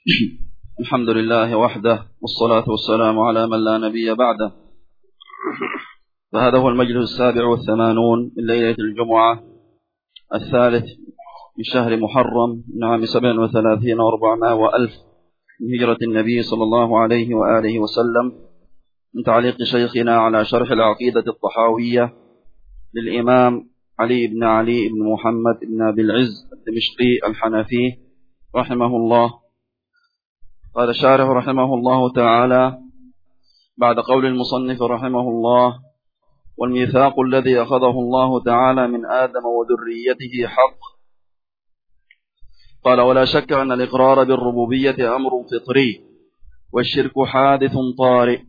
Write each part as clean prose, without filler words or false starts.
الحمد لله وحده، والصلاة والسلام على من لا نبي بعده. فهذا هو المجلس 87 من ليلة الجمعة 3 من شهر محرم من عام 37 و400 وألف من هجرة النبي صلى الله عليه وآله وسلم، من تعليق شيخنا على شرح العقيدة الطحاوية للإمام علي بن علي بن محمد بن أبي العز الدمشقي الحنفي رحمه الله. قال الشارح رحمه الله تعالى بعد قول المصنف رحمه الله: والميثاق الذي أخذه الله تعالى من آدم وذريته حق. قال: ولا شك أن الإقرار بالربوبية أمر فطري، والشرك حادث طارئ،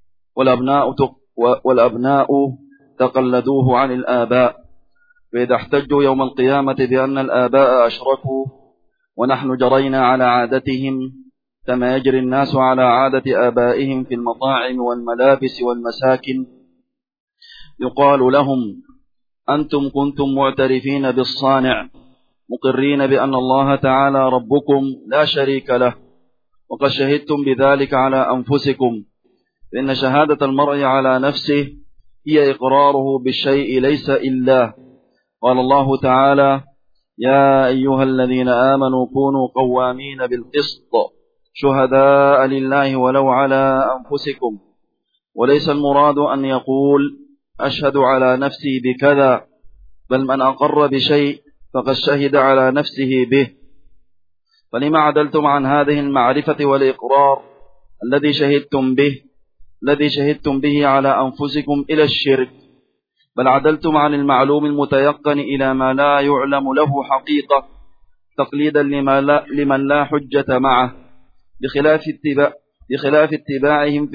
والأبناء تقلدوه عن الآباء، فإذا احتجوا يوم القيامة بأن الآباء أشركوا ونحن جرينا على عادتهم كما يجري الناس على عادة آبائهم في المطاعم والملابس والمساكن، يقال لهم: أنتم كنتم معترفين بالصانع مقرين بأن الله تعالى ربكم لا شريك له، وقد شهدتم بذلك على أنفسكم، فإن شهادة المرء على نفسه هي إقراره بالشيء ليس إلا. قال الله تعالى: يا أيها الذين آمنوا كونوا قوامين بالقسط شهداء لله ولو على أنفسكم. وليس المراد أن يقول أشهد على نفسي بكذا، بل من أقر بشيء فقد شهد على نفسه به. فلما عدلتم عن هذه المعرفة والإقرار الذي شهدتم به على أنفسكم إلى الشرك، بل عدلتم عن المعلوم المتيقن إلى ما لا يعلم له حقيقة، تقليدا لمن لا حجة معه، بخلاف اتباعهم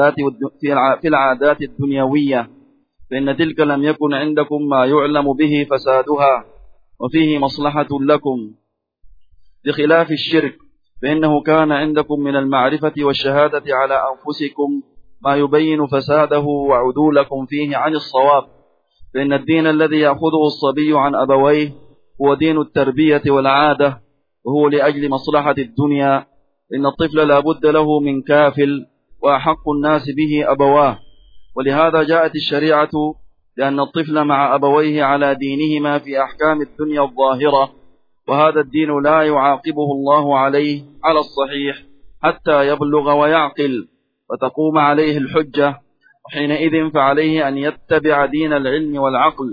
في العادات الدنيوية، فإن تلك لم يكن عندكم ما يعلم به فسادها وفيه مصلحة لكم، بخلاف الشرك، فإنه كان عندكم من المعرفة والشهادة على أنفسكم ما يبين فساده وعدولكم فيه عن الصواب. فإن الدين الذي يأخذه الصبي عن أبويه هو دين التربية والعادة، وهو لأجل مصلحة الدنيا، إن الطفل لا بد له من كافل، وأحق الناس به أبواه. ولهذا جاءت الشريعة لأن الطفل مع أبويه على دينهما في أحكام الدنيا الظاهرة، وهذا الدين لا يعاقبه الله عليه على الصحيح حتى يبلغ ويعقل وتقوم عليه الحجة، وحينئذ فعليه أن يتبع دين العلم والعقل،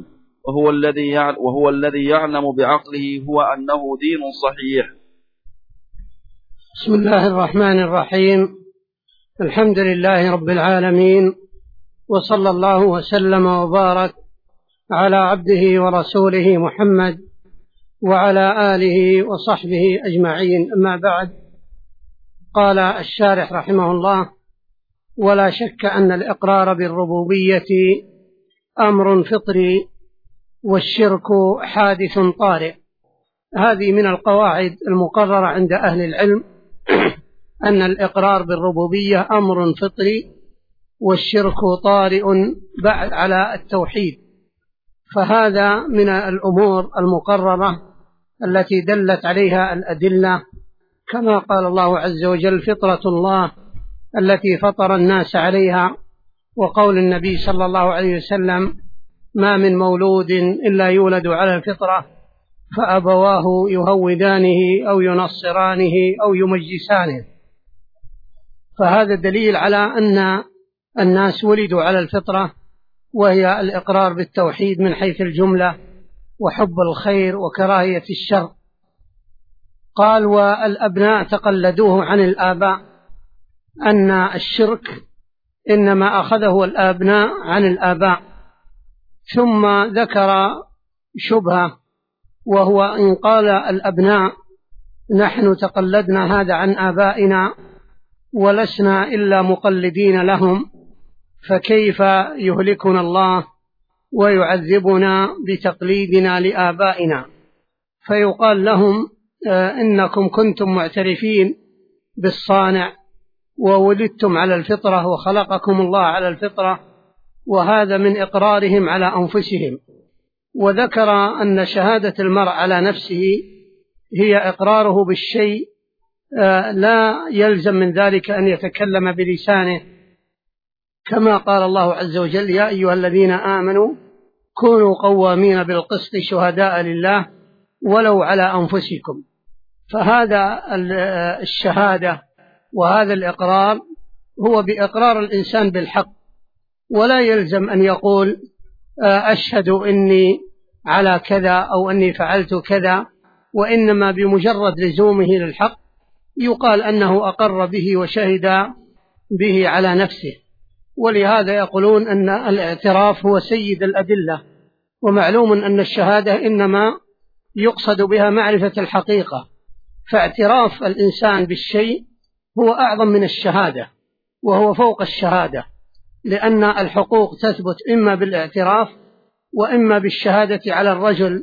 وهو الذي يعلم بعقله هو أنه دين صحيح. بسم الله الرحمن الرحيم. الحمد لله رب العالمين، وصلى الله وسلم وبارك على عبده ورسوله محمد وعلى آله وصحبه أجمعين، أما بعد. قال الشارح رحمه الله: ولا شك أن الإقرار بالربوبية أمر فطري، والشرك حادث طارئ. هذه من القواعد المقررة عند أهل العلم، أن الإقرار بالربوبية أمر فطري، والشرك طارئ بعد على التوحيد. فهذا من الأمور المقررة التي دلت عليها الأدلة، كما قال الله عز وجل: فطرة الله التي فطر الناس عليها. وقول النبي صلى الله عليه وسلم: ما من مولود إلا يولد على الفطرة، فأبواه يهودانه أو ينصرانه أو يمجسانه. فهذا دليل على أن الناس ولدوا على الفطرة، وهي الإقرار بالتوحيد من حيث الجملة، وحب الخير وكراهية الشر. قال: والأبناء تقلدوه عن الآباء، أن الشرك إنما أخذه الأبناء عن الآباء. ثم ذكر شبهة، وهو إن قال الأبناء: نحن تقلدنا هذا عن آبائنا ولسنا إلا مقلدين لهم، فكيف يهلكنا الله ويعذبنا بتقليدنا لآبائنا؟ فيقال لهم: إنكم كنتم معترفين بالصانع وولدتم على الفطرة وخلقكم الله على الفطرة، وهذا من إقرارهم على أنفسهم. وذكر أن شهادة المرء على نفسه هي إقراره بالشيء لا يلزم من ذلك أن يتكلم بلسانه، كما قال الله عز وجل: يا أيها الذين آمنوا كونوا قوامين بالقسط شهداء لله ولو على أنفسكم. فهذا الشهادة وهذا الإقرار هو بإقرار الإنسان بالحق، ولا يلزم أن يقول أشهد إني على كذا أو أني فعلت كذا، وإنما بمجرد لزومه للحق يقال أنه أقر به وشهد به على نفسه. ولهذا يقولون أن الاعتراف هو سيد الأدلة، ومعلوم أن الشهادة إنما يقصد بها معرفة الحقيقة، فاعتراف الإنسان بالشيء هو أعظم من الشهادة وهو فوق الشهادة، لأن الحقوق تثبت إما بالاعتراف وإما بالشهادة على الرجل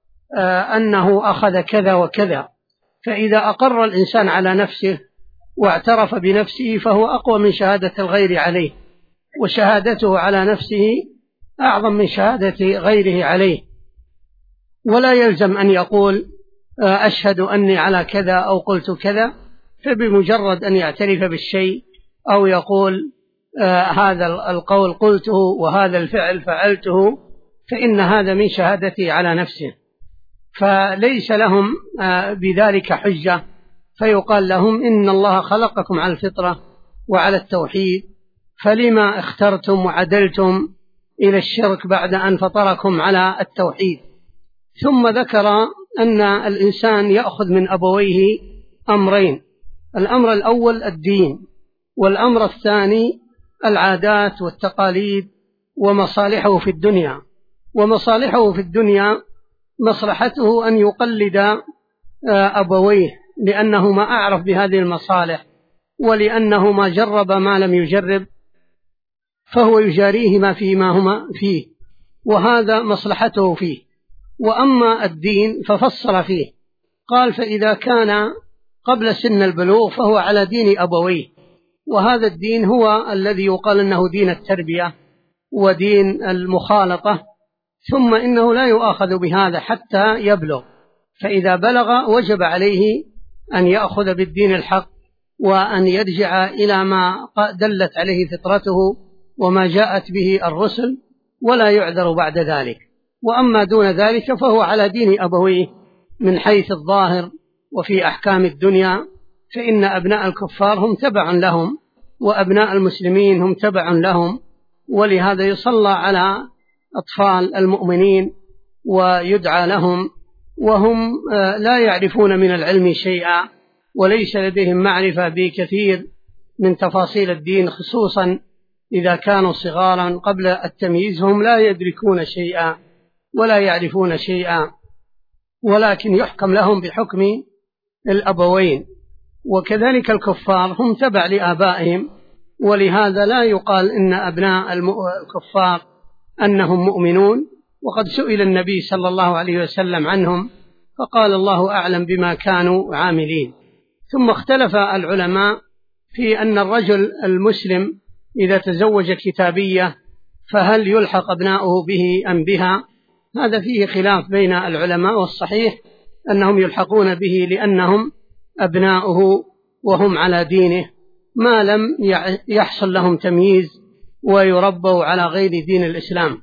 أنه أخذ كذا وكذا. فإذا أقر الإنسان على نفسه واعترف بنفسه فهو أقوى من شهادة الغير عليه، وشهادته على نفسه أعظم من شهادة غيره عليه. ولا يلزم أن يقول أشهد أني على كذا أو قلت كذا، فبمجرد أن يعترف بالشيء أو يقول هذا القول قلته وهذا الفعل فعلته فإن هذا من شهادته على نفسه، فليس لهم بذلك حجة، فيقال لهم إن الله خلقكم على الفطرة وعلى التوحيد، فلما اخترتم وعدلتم إلى الشرك بعد أن فطركم على التوحيد. ثم ذكر أن الإنسان يأخذ من أبويه أمرين: الأمر الأول الدين، والأمر الثاني العادات والتقاليد ومصالحه في الدنيا. ومصالحه في الدنيا مصلحته أن يقلد أبويه، لأنه ما أعرف بهذه المصالح، ولأنه ما جرب ما لم يجرب، فهو يجاريه ما هما فيه، وهذا مصلحته فيه. وأما الدين ففصل فيه، قال: فإذا كان قبل سن البلوغ فهو على دين أبويه، وهذا الدين هو الذي يقال أنه دين التربية ودين المخالطة، ثم إنه لا يؤاخذ بهذا حتى يبلغ، فإذا بلغ وجب عليه أن يأخذ بالدين الحق وأن يرجع إلى ما دلت عليه فطرته وما جاءت به الرسل، ولا يعذر بعد ذلك. وأما دون ذلك فهو على دين أبويه من حيث الظاهر وفي أحكام الدنيا، فإن أبناء الكفار هم تبع لهم وأبناء المسلمين هم تبع لهم، ولهذا يصلى على أطفال المؤمنين ويدعى لهم وهم لا يعرفون من العلم شيئا، وليس لديهم معرفة بكثير من تفاصيل الدين، خصوصا إذا كانوا صغارا قبل التمييز هم لا يدركون شيئا ولا يعرفون شيئا، ولكن يحكم لهم بحكم الأبوين. وكذلك الكفار هم تبع لآبائهم، ولهذا لا يقال إن أبناء الكفار أنهم مؤمنون، وقد سئل النبي صلى الله عليه وسلم عنهم فقال: الله أعلم بما كانوا عاملين. ثم اختلف العلماء في أن الرجل المسلم إذا تزوج كتابية فهل يلحق أبناؤه به أم بها؟ هذا فيه خلاف بين العلماء، والصحيح أنهم يلحقون به لأنهم أبناؤه وهم على دينه ما لم يحصل لهم تمييز ويربوا على غير دين الإسلام.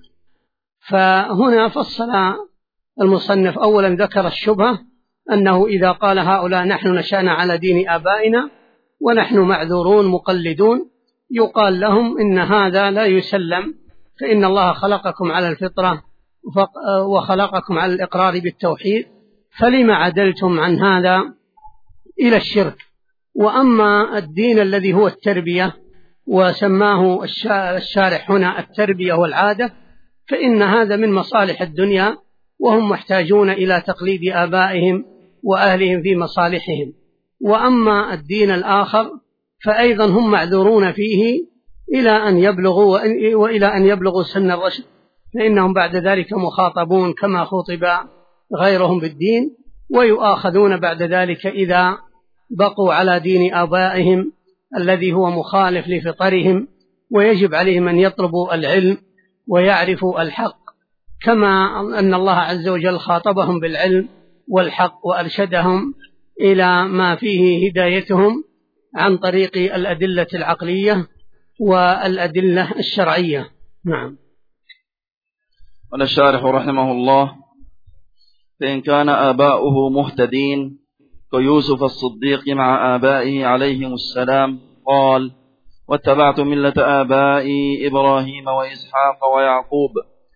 فهنا فصل المصنف: أولا ذكر الشبهة أنه إذا قال هؤلاء نحن نشأنا على دين آبائنا ونحن معذورون مقلدون، يقال لهم إن هذا لا يسلم، فإن الله خلقكم على الفطرة وخلقكم على الإقرار بالتوحيد، فلما عدلتم عن هذا إلى الشرك؟ وأما الدين الذي هو التربية وسماه الشارح هنا التربية والعادة، فإن هذا من مصالح الدنيا، وهم محتاجون إلى تقليد آبائهم وأهلهم في مصالحهم. وأما الدين الآخر فأيضا هم معذورون فيه إلى أن يبلغوا وإلى أن يبلغوا سن الرشد، فإنهم بعد ذلك مخاطبون كما خاطب غيرهم بالدين، ويؤاخذون بعد ذلك إذا بقوا على دين آبائهم الذي هو مخالف لفطرهم، ويجب عليهم أن يطلبوا العلم ويعرفوا الحق، كما أن الله عز وجل خاطبهم بالعلم والحق وأرشدهم إلى ما فيه هدايتهم عن طريق الأدلة العقلية والأدلة الشرعية. نعم. قال الشارح رحمه الله: فإن كان آباؤه مهتدين كيوسف الصديق مع آبائه عليهم السلام، قال: واتبعت ملة آبائي إبراهيم وإسحاق ويعقوب.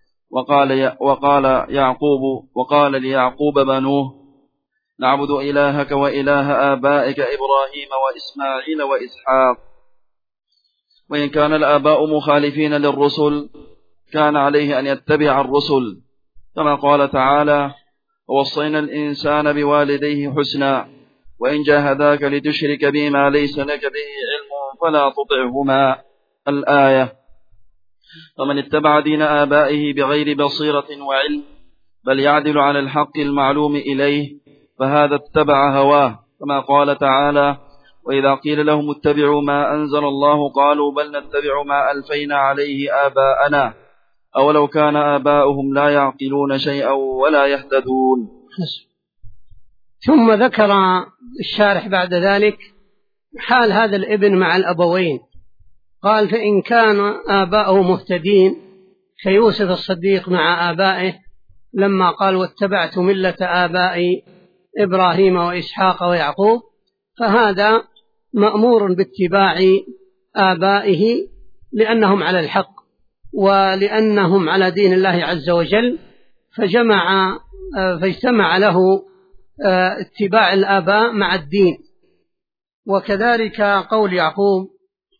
وقال ليعقوب بنوه: نعبد إلهك وإله آبائك إبراهيم وإسماعيل وإسحاق. وإن كان الآباء مخالفين للرسل كان عليه أن يتبع الرسل، كما قال تعالى: ووصينا الإنسان بوالديه حسنا وإن جاهداك لتشرك بي ما ليس لك به علم فلا تطعهما، الآية. فمن اتبع دين آبائه بغير بصيرة وعلم بل يعدل عن الحق المعلوم إليه فهذا اتبع هواه، كما قال تعالى: وإذا قيل لهم اتبعوا ما أنزل الله قالوا بل نتبع ما ألفينا عليه آباءنا أولو كان آباؤهم لا يعقلون شيئا ولا يهتدون. ثم ذكر الشارح بعد ذلك حال هذا الابن مع الأبوين، قال: فإن كان آباؤه مهتدين كيوسف الصديق مع آبائه لما قال: واتبعت ملة آبائي إبراهيم وإسحاق ويعقوب، فهذا مأمور باتباع آبائه لأنهم على الحق ولأنهم على دين الله عز وجل، فاجتمع له اتباع الآباء مع الدين. وكذلك قول يعقوب،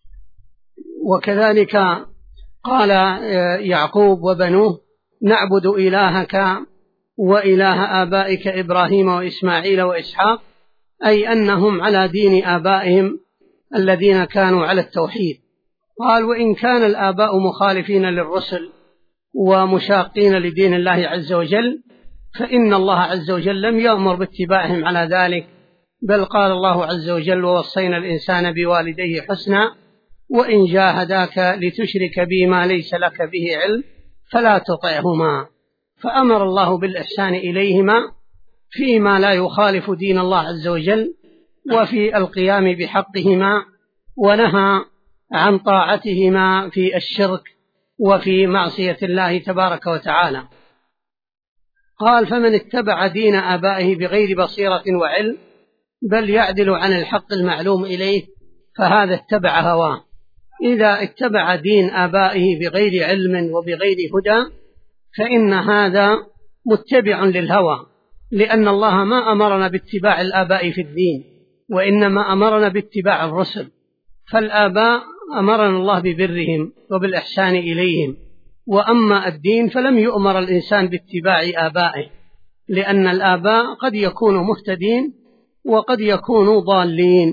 وكذلك قال يعقوب وبنوه: نعبد إلهك وإله آبائك إبراهيم وإسماعيل وإسحاق، أي أنهم على دين آبائهم الذين كانوا على التوحيد. قال: وإن كان الآباء مخالفين للرسل ومشاقين لدين الله عز وجل فإن الله عز وجل لم يأمر باتباعهم على ذلك، بل قال الله عز وجل: ووصينا الإنسان بوالديه حسنا وإن جاهداك لتشرك بي ما ليس لك به علم فلا تطعهما. فأمر الله بالإحسان إليهما فيما لا يخالف دين الله عز وجل وفي القيام بحقهما، ونهى عن طاعتهما في الشرك وفي معصية الله تبارك وتعالى. قال: فمن اتبع دين آبائه بغير بصيرة وعلم بل يعدل عن الحق المعلوم إليه فهذا اتبع هواه. إذا اتبع دين آبائه بغير علم وبغير هدى فإن هذا متبع للهوى، لأن الله ما أمرنا باتباع الآباء في الدين، وإنما أمرنا باتباع الرسل. فالآباء أمرنا الله ببرهم وبالإحسان إليهم، وأما الدين فلم يؤمر الإنسان باتباع آبائه، لأن الآباء قد يكونوا مهتدين وقد يكونوا ضالين،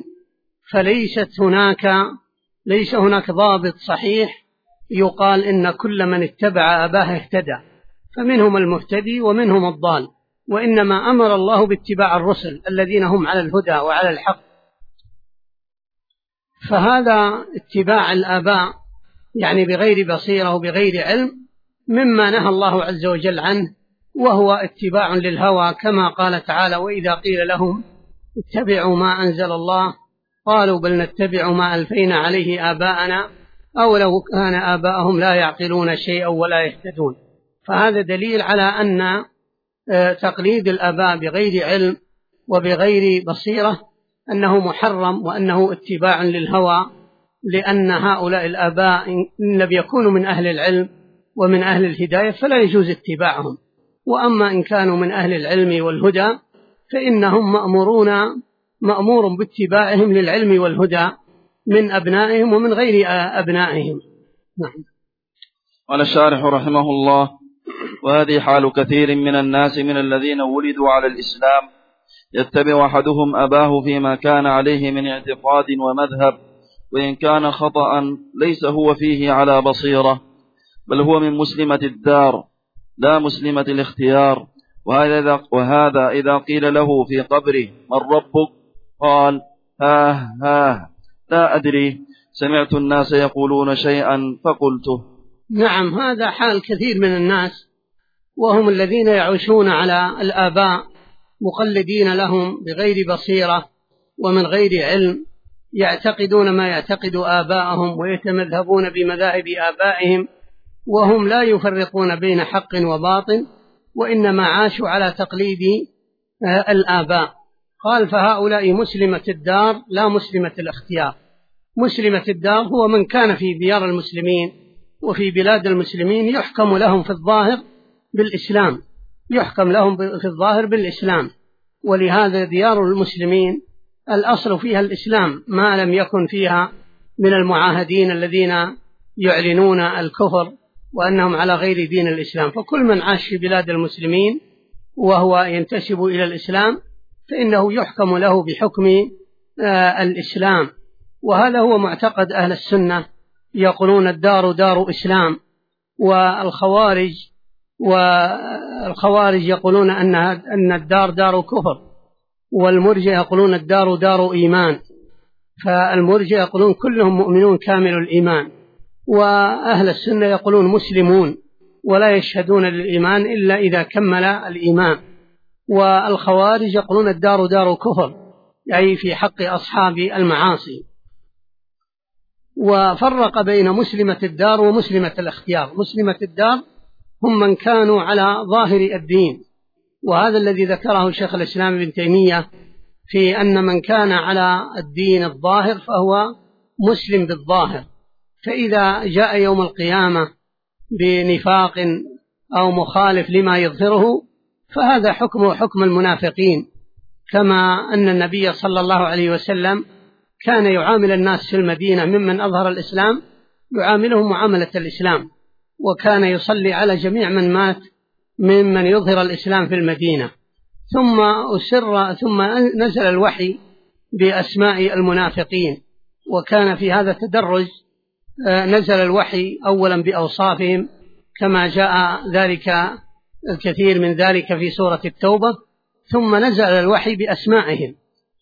ليس هناك ضابط صحيح يقال إن كل من اتبع آباه اهتدى، فمنهم المهتدي ومنهم الضال، وإنما أمر الله باتباع الرسل الذين هم على الهدى وعلى الحق. فهذا اتباع الآباء يعني بغير بصيرة وبغير علم مما نهى الله عز وجل عنه، وهو اتباع للهوى، كما قال تعالى: وإذا قيل لهم اتبعوا ما أنزل الله قالوا بل نتبع ما ألفينا عليه آباءنا أولو كان آباءهم لا يعقلون شيئا ولا يهتدون. فهذا دليل على أن تقليد الآباء بغير علم وبغير بصيرة أنه محرم وأنه اتباع للهوى، لأن هؤلاء الآباء إن لم يكونوا من أهل العلم ومن أهل الهداية فلا يجوز اتباعهم، وأما إن كانوا من أهل العلم والهدى فإنهم مأمور باتباعهم للعلم والهدى من أبنائهم ومن غير أبنائهم. نعم. قال الشارح رحمه الله: وهذه حال كثير من الناس من الذين ولدوا على الإسلام، يتبع أحدهم أباه فيما كان عليه من اعتقاد ومذهب، وإن كان خطأ ليس هو فيه على بصيرة، بل هو من مسلمة الدار لا مسلمة الاختيار. وهذا إذا قيل له في قبره من ربك قال: لا أدري، سمعت الناس يقولون شيئا فقلته. نعم، هذا حال كثير من الناس، وهم الذين يعيشون على الآباء مقلدين لهم بغير بصيرة ومن غير علم، يعتقدون ما يعتقد آباءهم ويتمذهبون بمذاهب آبائهم، وهم لا يفرقون بين حق وباطل، وإنما عاشوا على تقليد الآباء. قال فهؤلاء مسلمة الدار لا مسلمة الاختيار. مسلمة الدار هو من كان في ديار المسلمين وفي بلاد المسلمين يحكم لهم في الظاهر بالإسلام، يحكم لهم في الظاهر بالإسلام، ولهذا ديار المسلمين الأصل فيها الإسلام، ما لم يكن فيها من المعاهدين الذين يعلنون الكفر وأنهم على غير دين الإسلام. فكل من عاش في بلاد المسلمين وهو ينتسب إلى الإسلام فإنه يحكم له بحكم الإسلام، وهذا هو معتقد أهل السنة، يقولون الدار دار إسلام. والخوارج يقولون أن الدار دار كفر، والمرجئة يقولون الدار دار إيمان. فالمرجئة يقولون كلهم مؤمنون كامل الإيمان، وأهل السنة يقولون مسلمون ولا يشهدون للإيمان إلا إذا كمل الإيمان. والخوارج يقولون الدار دار كفر، أي في حق أصحاب المعاصي. وفرق بين مسلمة الدار ومسلمة الاختيار. مسلمة الدار هم من كانوا على ظاهر الدين، وهذا الذي ذكره شيخ الإسلام ابن تيمية في أن من كان على الدين الظاهر فهو مسلم بالظاهر، فإذا جاء يوم القيامة بنفاق أو مخالف لما يظهره فهذا حكمه حكم المنافقين، كما أن النبي صلى الله عليه وسلم كان يعامل الناس في المدينة ممن أظهر الإسلام يعاملهم معاملة الإسلام، وكان يصلي على جميع من مات ممن يظهر الإسلام في المدينة. ثم نزل الوحي بأسماء المنافقين، وكان في هذا تدرج، نزل الوحي أولا بأوصافهم كما جاء ذلك الكثير من ذلك في سورة التوبة، ثم نزل الوحي بأسمائهم.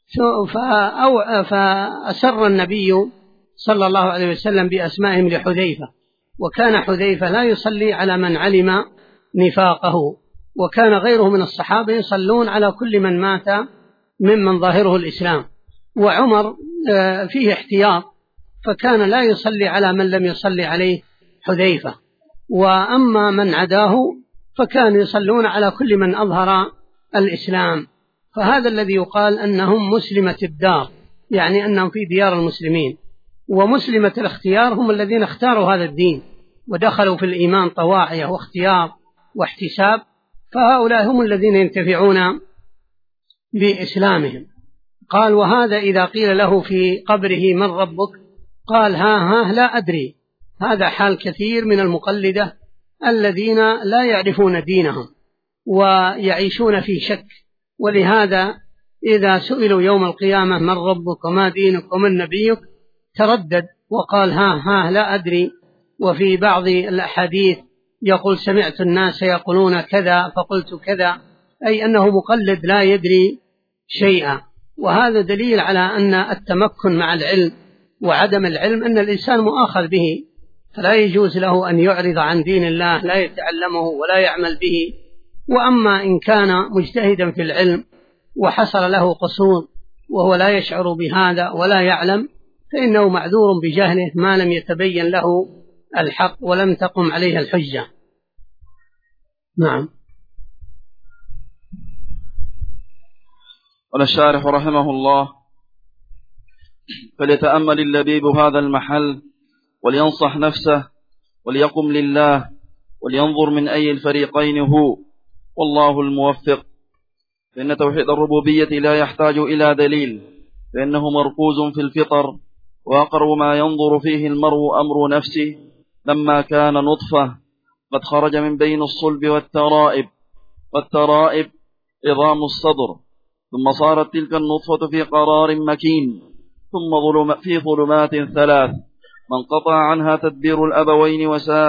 فأسر النبي صلى الله عليه وسلم بأسمائهم لحذيفة، وكان حذيفة لا يصلي على من علم نفاقه، وكان غيره من الصحابة يصلون على كل من مات ممن ظاهره الإسلام. وعمر فيه احتياط، فكان لا يصلي على من لم يصلي عليه حذيفة، وأما من عداه فكانوا يصلون على كل من أظهر الإسلام. فهذا الذي يقال أنهم مسلمة الدار، يعني أنهم في ديار المسلمين. ومسلمة الاختيار هم الذين اختاروا هذا الدين ودخلوا في الإيمان طواعية واختيار واحتساب، فهؤلاء هم الذين ينتفعون بإسلامهم. قال وهذا إذا قيل له في قبره من ربك قال ها لا أدري. هذا حال كثير من المقلدة الذين لا يعرفون دينهم ويعيشون في شك، ولهذا إذا سئلوا يوم القيامة من ربك وما دينك ومن نبيك تردد وقال ها لا أدري. وفي بعض الأحاديث يقول سمعت الناس يقولون كذا فقلت كذا، أي أنه مقلد لا يدري شيئا. وهذا دليل على أن التمكن مع العلم وعدم العلم أن الإنسان مؤاخذ به، فلا يجوز له أن يعرض عن دين الله، لا يتعلمه ولا يعمل به. وأما إن كان مجتهدا في العلم وحصل له قصور وهو لا يشعر بهذا ولا يعلم فإنه معذور بجهله ما لم يتبين له الحق ولم تقم عليه الحجة. نعم. قال الشارح رحمه الله: فليتأمل اللبيب هذا المحل ولينصح نفسه وليقم لله ولينظر من أي الفريقين هو، والله الموفق. فإن توحيد الربوبية لا يحتاج إلى دليل، فإنه مركوز في الفطر، وأقرب ما ينظر فيه المرء أمر نفسه لما كان نطفة قد خرج من بين الصلب والترائب عظام الصدر، ثم صارت تلك النطفة في قرار مكين، ثم في ظلمات ثلاث ما انقطع عنها تدبير الأبوين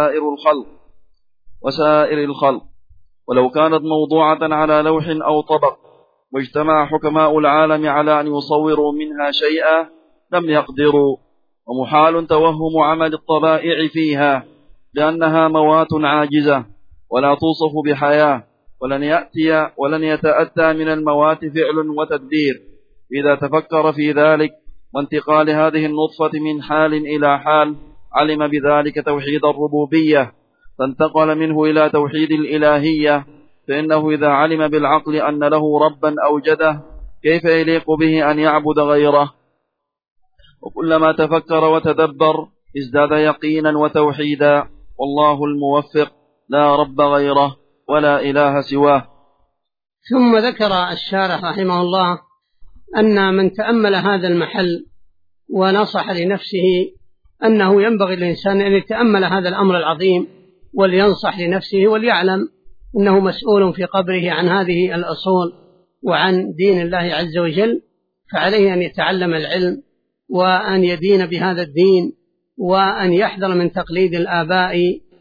وسائر الخلق. ولو كانت موضوعة على لوح أو طبق واجتمع حكماء العالم على أن يصوروا منها شيئا لم يقدروا، ومحال توهم عمل الطبائع فيها، لأنها موات عاجزة ولا توصف بحياة، ولن يتأتى من الموات فعل وتدبير إذا تفكر في ذلك، وانتقال هذه النطفة من حال إلى حال علم بذلك توحيد الربوبية، فانتقل منه إلى توحيد الإلهية، فإنه إذا علم بالعقل أن له ربا أوجده كيف يليق به أن يعبد غيره؟ وكلما تفكر وتدبر ازداد يقينا وتوحيدا، والله الموفق لا رب غيره ولا إله سواه. ثم ذكر الشارح رحمه الله أن من تأمل هذا المحل ونصح لنفسه أنه ينبغي للإنسان أن يتأمل هذا الأمر العظيم ولينصح لنفسه وليعلم أنه مسؤول في قبره عن هذه الأصول وعن دين الله عز وجل، فعليه أن يتعلم العلم وأن يدين بهذا الدين، وأن يحذر من تقليد الآباء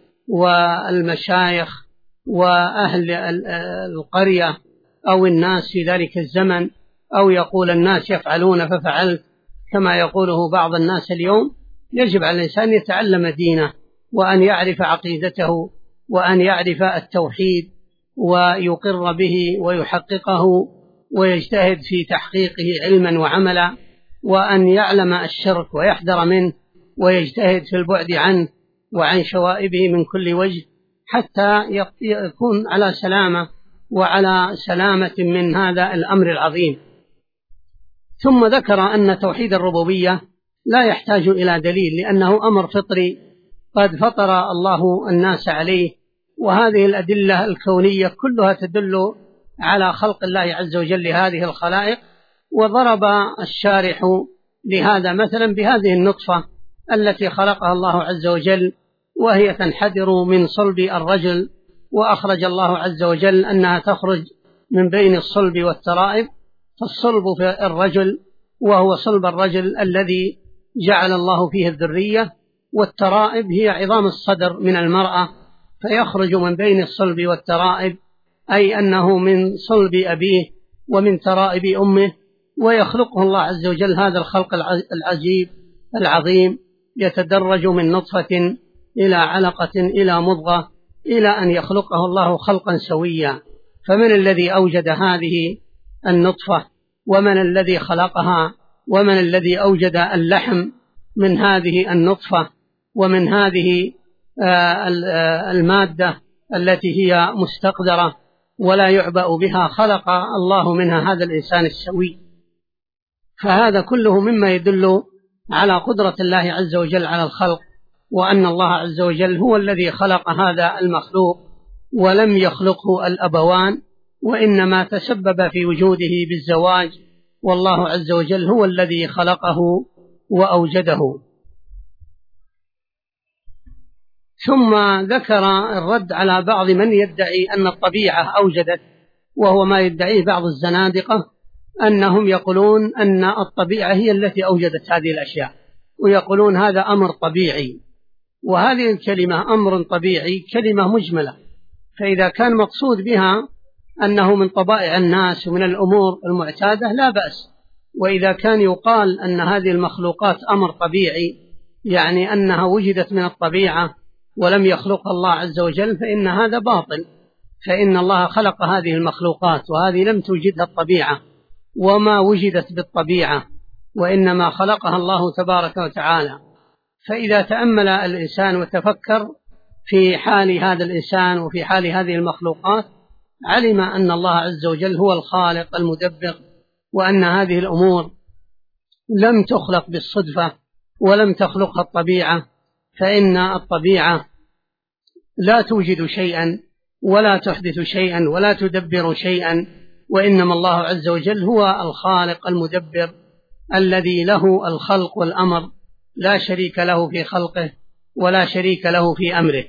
والمشايخ وأهل القرية أو الناس في ذلك الزمن، أو يقول الناس يفعلون ففعلت كما يقوله بعض الناس اليوم. يجب على الإنسان يتعلم دينه وأن يعرف عقيدته وأن يعرف التوحيد ويقر به ويحققه ويجتهد في تحقيقه علما وعملا، وأن يعلم الشرك ويحذر منه ويجتهد في البعد عنه وعن شوائبه من كل وجه، حتى يكون على سلامة وعلى سلامة من هذا الأمر العظيم. ثم ذكر أن توحيد الربوبية لا يحتاج إلى دليل، لأنه أمر فطري قد فطر الله الناس عليه، وهذه الأدلة الكونية كلها تدل على خلق الله عز وجل لهذه الخلائق. وضرب الشارح لهذا مثلا بهذه النطفة التي خلقها الله عز وجل وهي تنحدر من صلب الرجل، وأخرج الله عز وجل أنها تخرج من بين الصلب والترائب، فالصلب في الرجل وهو صلب الرجل الذي جعل الله فيه الذرية، والترائب هي عظام الصدر من المرأة، فيخرج من بين الصلب والترائب، أي أنه من صلب أبيه ومن ترائب أمه، ويخلقه الله عز وجل هذا الخلق العجيب العظيم، يتدرج من نطفة إلى علقة إلى مضغة إلى أن يخلقه الله خلقا سويا. فمن الذي أوجد هذه النطفة؟ ومن الذي خلقها؟ ومن الذي أوجد اللحم من هذه النطفة ومن هذه المادة التي هي مستقدرة ولا يعبأ بها؟ خلق الله منها هذا الإنسان السوي. فهذا كله مما يدل على قدرة الله عز وجل على الخلق، وأن الله عز وجل هو الذي خلق هذا المخلوق ولم يخلقه الأبوان، وإنما تسبب في وجوده بالزواج، والله عز وجل هو الذي خلقه وأوجده. ثم ذكر الرد على بعض من يدعي أن الطبيعة أوجدت، وهو ما يدعيه بعض الزنادقة، أنهم يقولون أن الطبيعة هي التي أوجدت هذه الأشياء، ويقولون هذا أمر طبيعي. وهذه الكلمة أمر طبيعي كلمة مجملة، فإذا كان مقصود بها أنه من طبائع الناس ومن الأمور المعتادة لا بأس، وإذا كان يقال أن هذه المخلوقات أمر طبيعي يعني أنها وجدت من الطبيعة ولم يخلقها الله عز وجل، فإن هذا باطل، فإن الله خلق هذه المخلوقات وهذه لم توجدها الطبيعة وما وجدت بالطبيعة، وإنما خلقها الله تبارك وتعالى. فإذا تأمل الإنسان وتفكر في حال هذا الإنسان وفي حال هذه المخلوقات علم أن الله عز وجل هو الخالق المدبر، وأن هذه الأمور لم تخلق بالصدفة ولم تخلقها الطبيعة، فإن الطبيعة لا توجد شيئا ولا تحدث شيئا ولا تدبر شيئا، وإنما الله عز وجل هو الخالق المدبر الذي له الخلق والأمر، لا شريك له في خلقه ولا شريك له في أمره.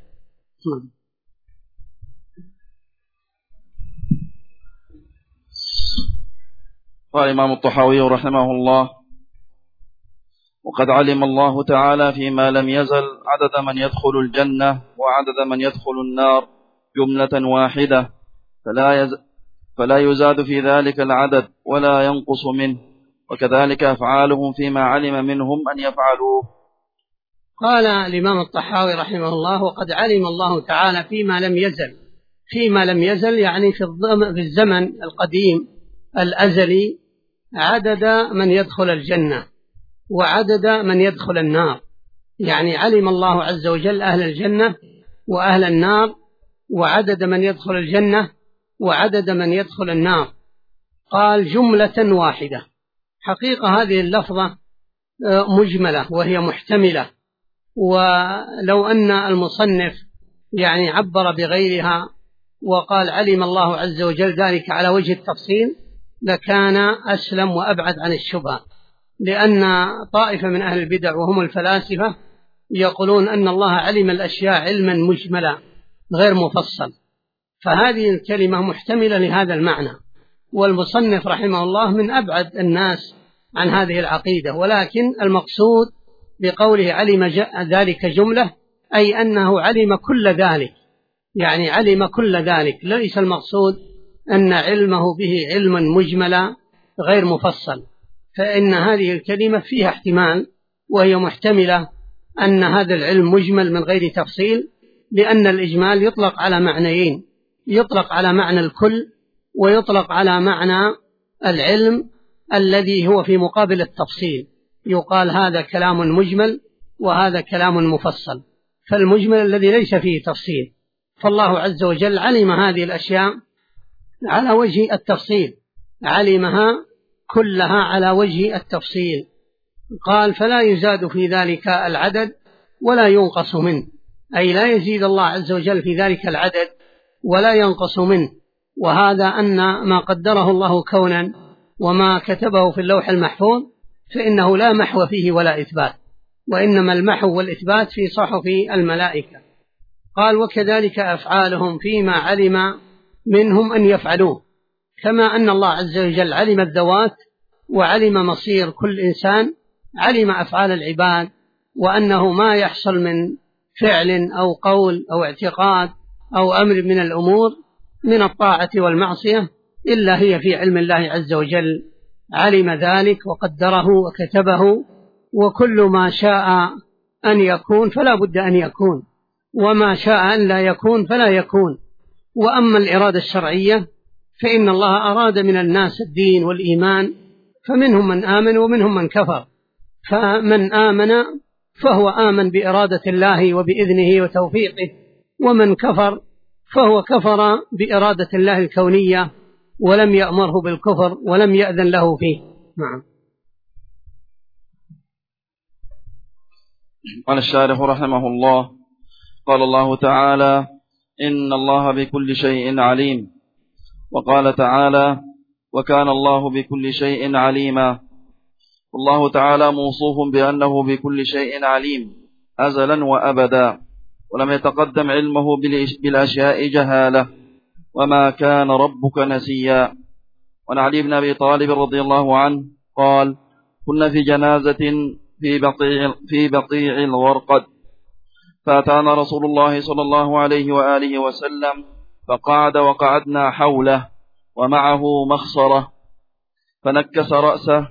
قال الإمام الطحاوي رحمه الله: وقد علم الله تعالى فيما لم يزل عدد من يدخل الجنة وعدد من يدخل النار جملة واحدة، فلا يزاد في ذلك العدد ولا ينقص منه، وكذلك أفعالهم فيما علم منهم أن يفعلوه. قال الإمام الطحاوي رحمه الله: وقد علم الله تعالى فيما لم يزل فيما لم يزل، يعني في الزمن القديم الأزلي، عدد من يدخل الجنة وعدد من يدخل النار. يعني علم الله عز وجل أهل الجنة وأهل النار، وعدد من يدخل الجنة وعدد من يدخل النار. قال جملة واحدة. حقيقة هذه اللفظة مجملة وهي محتملة، ولو أن المصنف يعني عبر بغيرها وقال علم الله عز وجل ذلك على وجه التفصيل لكان أسلم وأبعد عن الشبهة، لأن طائفة من أهل البدع وهم الفلاسفة يقولون أن الله علم الأشياء علما مجملا غير مفصل، فهذه الكلمة محتملة لهذا المعنى، والمصنف رحمه الله من أبعد الناس عن هذه العقيدة. ولكن المقصود بقوله علم ذلك جملة أي أنه علم كل ذلك، يعني علم كل ذلك، ليس المقصود أن علمه به علما مجملا غير مفصل، فإن هذه الكلمة فيها احتمال وهي محتملة أن هذا العلم مجمل من غير تفصيل، لأن الإجمال يطلق على معنيين، يطلق على معنى الكل ويطلق على معنى العلم الذي هو في مقابل التفصيل، يقال هذا كلام مجمل وهذا كلام مفصل. فالمجمل الذي ليس فيه تفصيل، فالله عز وجل علم هذه الأشياء على وجه التفصيل، علمها كلها على وجه التفصيل. قال فلا يزاد في ذلك العدد ولا ينقص منه، أي لا يزيد الله عز وجل في ذلك العدد ولا ينقص منه. وهذا أن ما قدره الله كونا وما كتبه في اللوح المحفوظ فإنه لا محو فيه ولا إثبات، وإنما المحو والإثبات في صحف الملائكة. قال وكذلك أفعالهم فيما علم منهم أن يفعلوه، كما أن الله عز وجل علم الذوات وعلم مصير كل إنسان، علم أفعال العباد، وأنه ما يحصل من فعل أو قول أو اعتقاد أو أمر من الأمور من الطاعة والمعصية إلا هي في علم الله عز وجل، علم ذلك وقدره وكتبه، وكل ما شاء أن يكون فلا بد أن يكون، وما شاء أن لا يكون فلا يكون. وأما الإرادة الشرعية فإن الله أراد من الناس الدين والإيمان، فمنهم من آمن ومنهم من كفر، فمن آمن فهو آمن بإرادة الله وبإذنه وتوفيقه، ومن كفر فهو كفر بإرادة الله الكونية ولم يأمره بالكفر ولم يأذن له فيه. نعم. قال الشارح رحمه الله قال الله تعالى إن الله بكل شيء عليم، وقال تعالى وكان الله بكل شيء عليما. والله تعالى موصوف بأنه بكل شيء عليم أزلا وأبدا، ولم يتقدم علمه بالأشياء جهالة، وما كان ربك نسيا. وعن علي بن أبي طالب رضي الله عنه قال كنا في جنازة في بقيع الغرقد، فأتانا رسول الله صلى الله عليه وآله وسلم فقعد وقعدنا حوله ومعه مخصرة، فنكس رأسه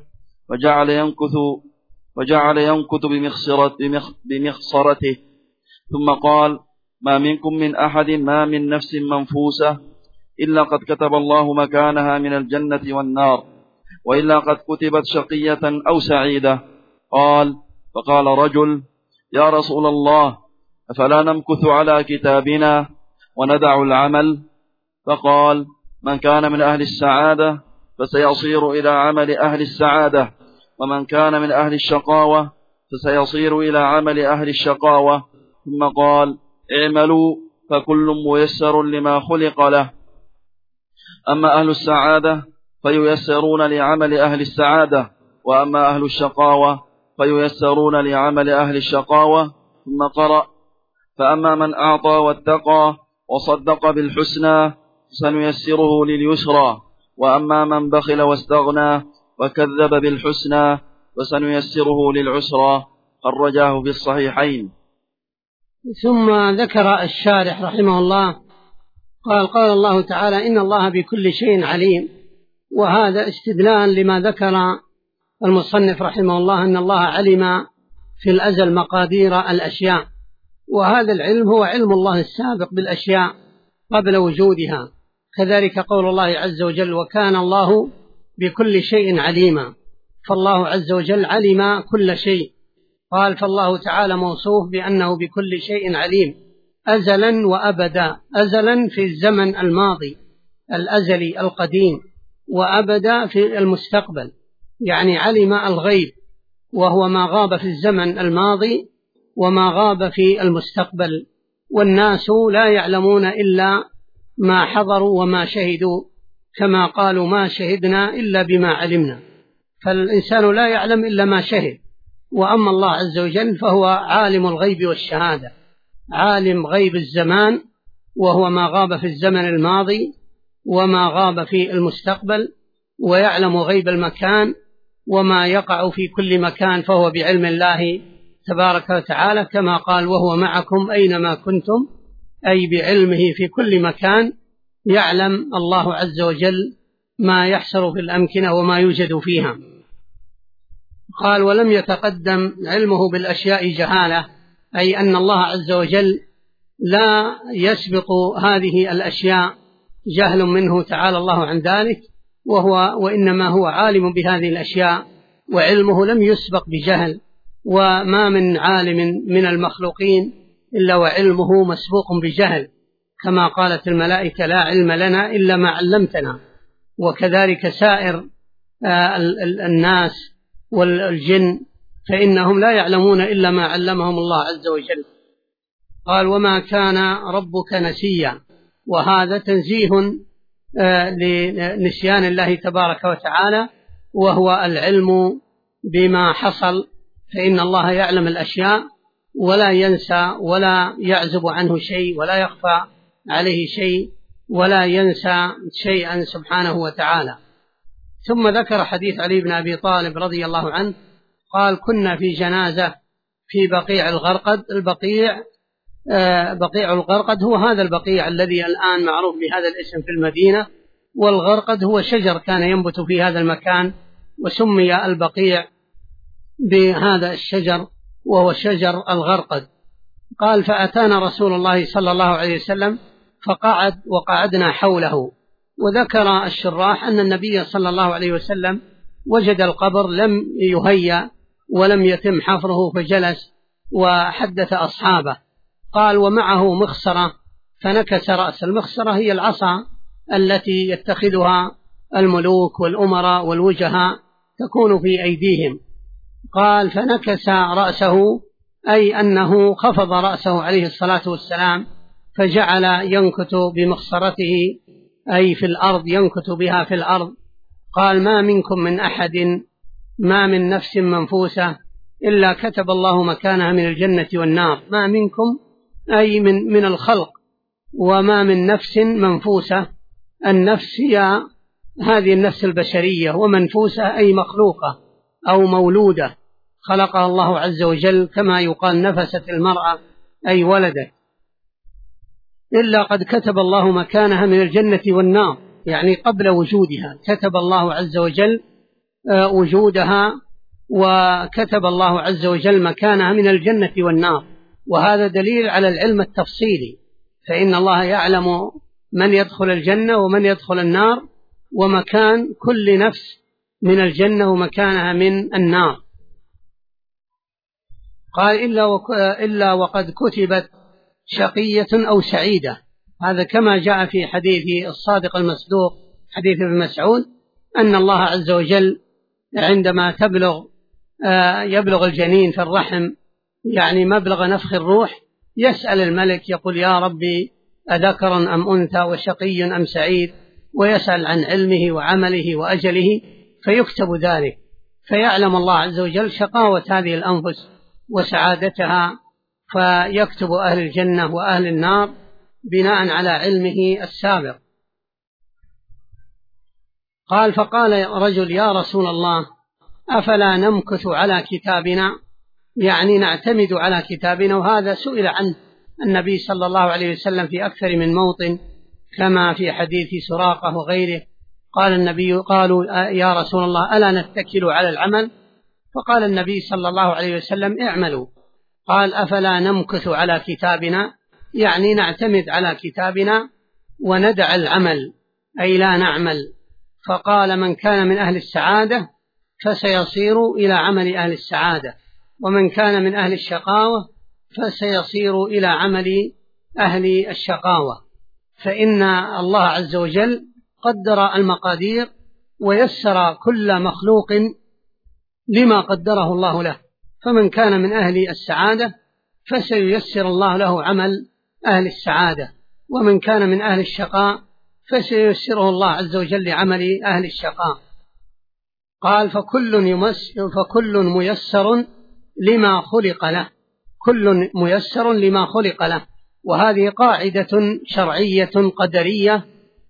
وجعل ينكت بمخصرته، ثم قال ما منكم من أحد ما من نفس منفوسة إلا قد كتب الله مكانها من الجنة والنار، وإلا قد كتبت شقية أو سعيدة. فقال رجل يا رسول الله أفلا نمكث على كتابنا وندع العمل؟ فقال من كان من أهل السعادة فسيصير إلى عمل أهل السعادة، ومن كان من أهل الشقاوة فسيصير إلى عمل أهل الشقاوة. ثم قال اعملوا فكل ميسر لما خلق له، أما أهل السعادة فييسرون لعمل أهل السعادة، وأما أهل الشقاوة فييسرون لعمل أهل الشقاوة. ثم قرأ فأما من أعطى واتقى وصدق بالحسنى سنيسره لليسرى، وأما من بخل واستغنى وكذب بالحسنى فسنيسره للعسرى. خرجاه في الصحيحين. ثم ذكر الشارح رحمه الله قال الله تعالى إن الله بكل شيء عليم، وهذا استدلال لما ذكر المصنف رحمه الله أن الله علم في الأزل مقادير الأشياء، وهذا العلم هو علم الله السابق بالأشياء قبل وجودها. كذلك قول الله عز وجل: وكان الله بكل شيء عليما، فالله عز وجل علم كل شيء. قال: فالله تعالى موصوف بأنه بكل شيء عليم أزلا وأبدا. أزلا في الزمن الماضي الأزلي القديم، وأبدا في المستقبل، يعني علم الغيب وهو ما غاب في الزمن الماضي وما غاب في المستقبل. والناس لا يعلمون إلا ما حضروا وما شهدوا، كما قالوا: ما شهدنا إلا بما علمنا. فالإنسان لا يعلم إلا ما شهد. وأما الله عز وجل فهو عالم الغيب والشهادة، عالم غيب الزمان وهو ما غاب في الزمن الماضي وما غاب في المستقبل، ويعلم غيب المكان وما يقع في كل مكان، فهو بعلم الله تبارك وتعالى، كما قال: وهو معكم أينما كنتم، أي بعلمه في كل مكان يعلم الله عز وجل ما يحصل في الأمكنة وما يوجد فيها. قال: ولم يتقدم علمه بالأشياء جهالة، أي أن الله عز وجل لا يسبق هذه الأشياء جهل منه تعالى الله عن ذلك، وإنما هو عالم بهذه الأشياء، وعلمه لم يسبق بجهل. وما من عالم من المخلوقين إلا وعلمه مسبوق بجهل، كما قالت الملائكة: لا علم لنا إلا ما علمتنا. وكذلك سائر الناس والجن فإنهم لا يعلمون إلا ما علمهم الله عز وجل. قال: وما كان ربك نسيا، وهذا تنزيه لنسيان الله تبارك وتعالى، وهو العلم بما حصل، فإن الله يعلم الأشياء ولا ينسى ولا يعزب عنه شيء ولا يخفى عليه شيء ولا ينسى شيئا سبحانه وتعالى. ثم ذكر حديث علي بن أبي طالب رضي الله عنه قال: كنا في جنازة في بقيع الغرقد. بقيع الغرقد هو هذا البقيع الذي الآن معروف بهذا الاسم في المدينة، والغرقد هو شجر كان ينبت في هذا المكان، وسمي البقيع بهذا الشجر وهو شجر الغرقد. قال: فأتانا رسول الله صلى الله عليه وسلم فقعد وقعدنا حوله. وذكر الشراح أن النبي صلى الله عليه وسلم وجد القبر لم يهيأ ولم يتم حفره فجلس وحدث أصحابه. قال: ومعه مخصرة فنكس رأس. المخصرة هي العصا التي يتخذها الملوك والأمراء والوجهاء تكون في أيديهم. قال: فنكس رأسه، أي أنه خفض رأسه عليه الصلاة والسلام، فجعل ينكت بمخصرته أي في الأرض، ينكت بها في الأرض. قال: ما منكم من أحد، ما من نفس منفوسة إلا كتب الله مكانها من الجنة والنار. ما منكم أي من الخلق، وما من نفس منفوسة. النفس هي هذه النفس البشرية، ومنفوسة أي مخلوقة أو مولودة خلقها الله عز وجل، كما يقال نفست المرأة أي ولدت، إلا قد كتب الله مكانها من الجنة والنار، يعني قبل وجودها كتب الله عز وجل وجودها، وكتب الله عز وجل مكانها من الجنة والنار. وهذا دليل على العلم التفصيلي، فإن الله يعلم من يدخل الجنة ومن يدخل النار، ومكان كل نفس من الجنة ومكانها من النار. قال: إلا وقد كتبت شقية أو سعيدة. هذا كما جاء في حديث الصادق المصدوق حديث ابن مسعود، أن الله عز وجل عندما يبلغ الجنين في الرحم، يعني مبلغ نفخ الروح، يسأل الملك يقول: يا ربي أذكر أم أنثى وشقي أم سعيد، ويسأل عن علمه وعمله وأجله، فيكتب ذلك، فيعلم الله عز وجل شقاوة هذه الأنفس وسعادتها، فيكتب أهل الجنة وأهل النار بناء على علمه السابق. قال: فقال رجل: يا رسول الله، أفلا نمكث على كتابنا، يعني نعتمد على كتابنا. وهذا سئل عنه النبي صلى الله عليه وسلم في أكثر من موطن، كما في حديث سراقة وغيره. قالوا: يا رسول الله، ألا نتكل على العمل؟ فقال النبي صلى الله عليه وسلم: اعملوا. قال: أفلا نمكث على كتابنا، يعني نعتمد على كتابنا. وندع العمل أي لا نعمل، فقال من كان من أهل السعادة فسيصير إلى عمل أهل السعادة، ومن كان من أهل الشقاوة فسيصير إلى عمل أهل الشقاوة. فإن الله عز وجل قدر المقادير ويسر كل مخلوق لما قدره الله له، فمن كان من أهل السعادة فسييسر الله له عمل أهل السعادة، ومن كان من أهل الشقاء فسييسره الله عز وجل لعمل أهل الشقاء. قال فكل ميسر لما خلق له، كل ميسر لما خلق له. وهذه قاعدة شرعية قدرية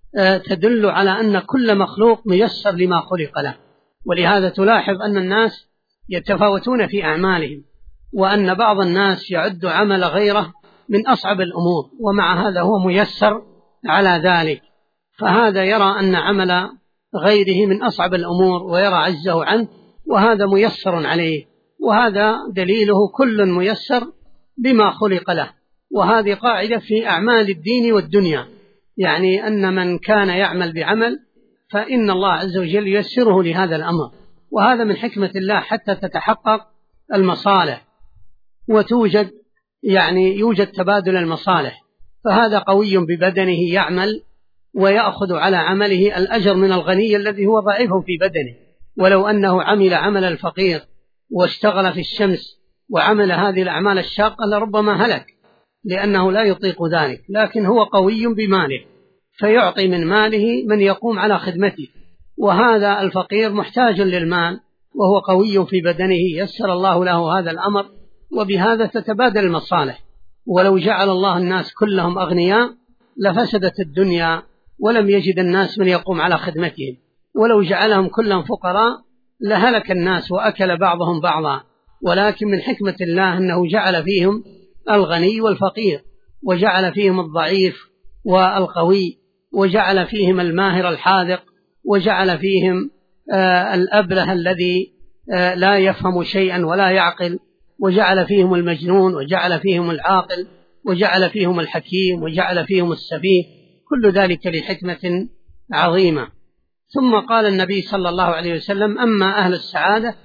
تدل على أن كل مخلوق ميسر لما خلق له. ولهذا تلاحظ أن الناس يتفاوتون في أعمالهم، وأن بعض الناس يعد عمل غيره من أصعب الأمور، ومع هذا هو ميسر على ذلك. فهذا يرى أن عمل غيره من أصعب الأمور ويرى عجزه عنه، وهذا ميسر عليه، وهذا دليله كل ميسر بما خلق له. وهذه قاعدة في أعمال الدين والدنيا، يعني أن من كان يعمل بعمل فإن الله عز وجل ييسره لهذا الأمر، وهذا من حكمة الله حتى تتحقق المصالح وتوجد يوجد تبادل المصالح. فهذا قوي ببدنه يعمل ويأخذ على عمله الأجر من الغني الذي هو ضعيف في بدنه، ولو أنه عمل عمل الفقير واشتغل في الشمس وعمل هذه الأعمال الشاقة لربما هلك، لأنه لا يطيق ذلك، لكن هو قوي بماله فيعطي من ماله من يقوم على خدمته، وهذا الفقير محتاج للمال وهو قوي في بدنه، يسر الله له هذا الأمر، وبهذا تتبادل المصالح. ولو جعل الله الناس كلهم أغنياء لفسدت الدنيا ولم يجد الناس من يقوم على خدمتهم، ولو جعلهم كلهم فقراء لهلك الناس وأكل بعضهم بعضا. ولكن من حكمة الله أنه جعل فيهم الغني والفقير، وجعل فيهم الضعيف والقوي، وجعل فيهم الماهر الحاذق، وجعل فيهم الأبله الذي لا يفهم شيئا ولا يعقل، وجعل فيهم المجنون، وجعل فيهم العاقل، وجعل فيهم الحكيم، وجعل فيهم السفيه، كل ذلك لحكمة عظيمة. ثم قال النبي صلى الله عليه وسلم: أما أهل السعادة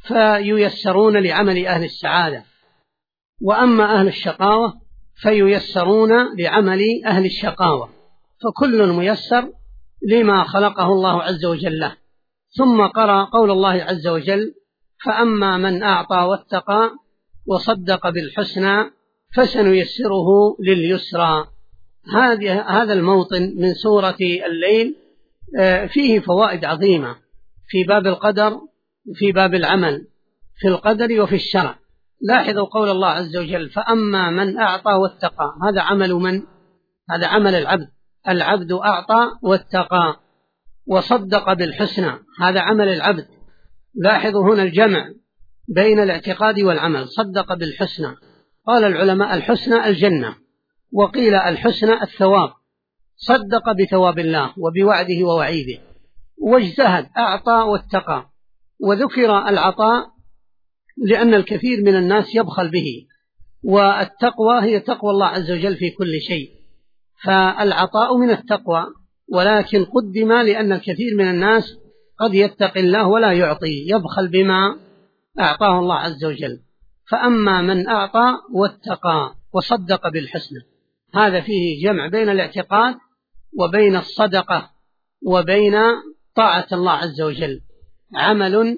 فييسرون لعمل أهل السعادة، وأما أهل الشقاوة فييسرون لعمل أهل الشقاوة، فكل ميسر لما خلقه الله عز وجل له. ثم قرأ قول الله عز وجل: فأما من أعطى واتقى وصدق بالحسنى فسنيسره لليسرى. هذا الموطن من سورة الليل فيه فوائد عظيمة في باب القدر، في باب العمل، في القدر وفي الشرع. لاحظوا قول الله عز وجل: فأما من أعطى واتقى. هذا عمل من؟ هذا عمل العبد. العبد أعطى واتقى. وصدق بالحسنى، هذا عمل العبد. لاحظوا هنا الجمع بين الاعتقاد والعمل. صدق بالحسنى، قال العلماء الحسنى الجنة، وقيل الحسنى الثواب. صدق بثواب الله وبوعده ووعيده، واجتهد، أعطى واتقى. وذكر العطاء لأن الكثير من الناس يبخل به، والتقوى هي تقوى الله عز وجل في كل شيء، فالعطاء من التقوى، ولكن قدم لأن الكثير من الناس قد يتقي الله ولا يعطي، يبخل بما أعطاه الله عز وجل. فأما من أعطى واتقى وصدق بالحسنى، هذا فيه جمع بين الاعتقاد وبين الصدقة وبين طاعة الله عز وجل. عمل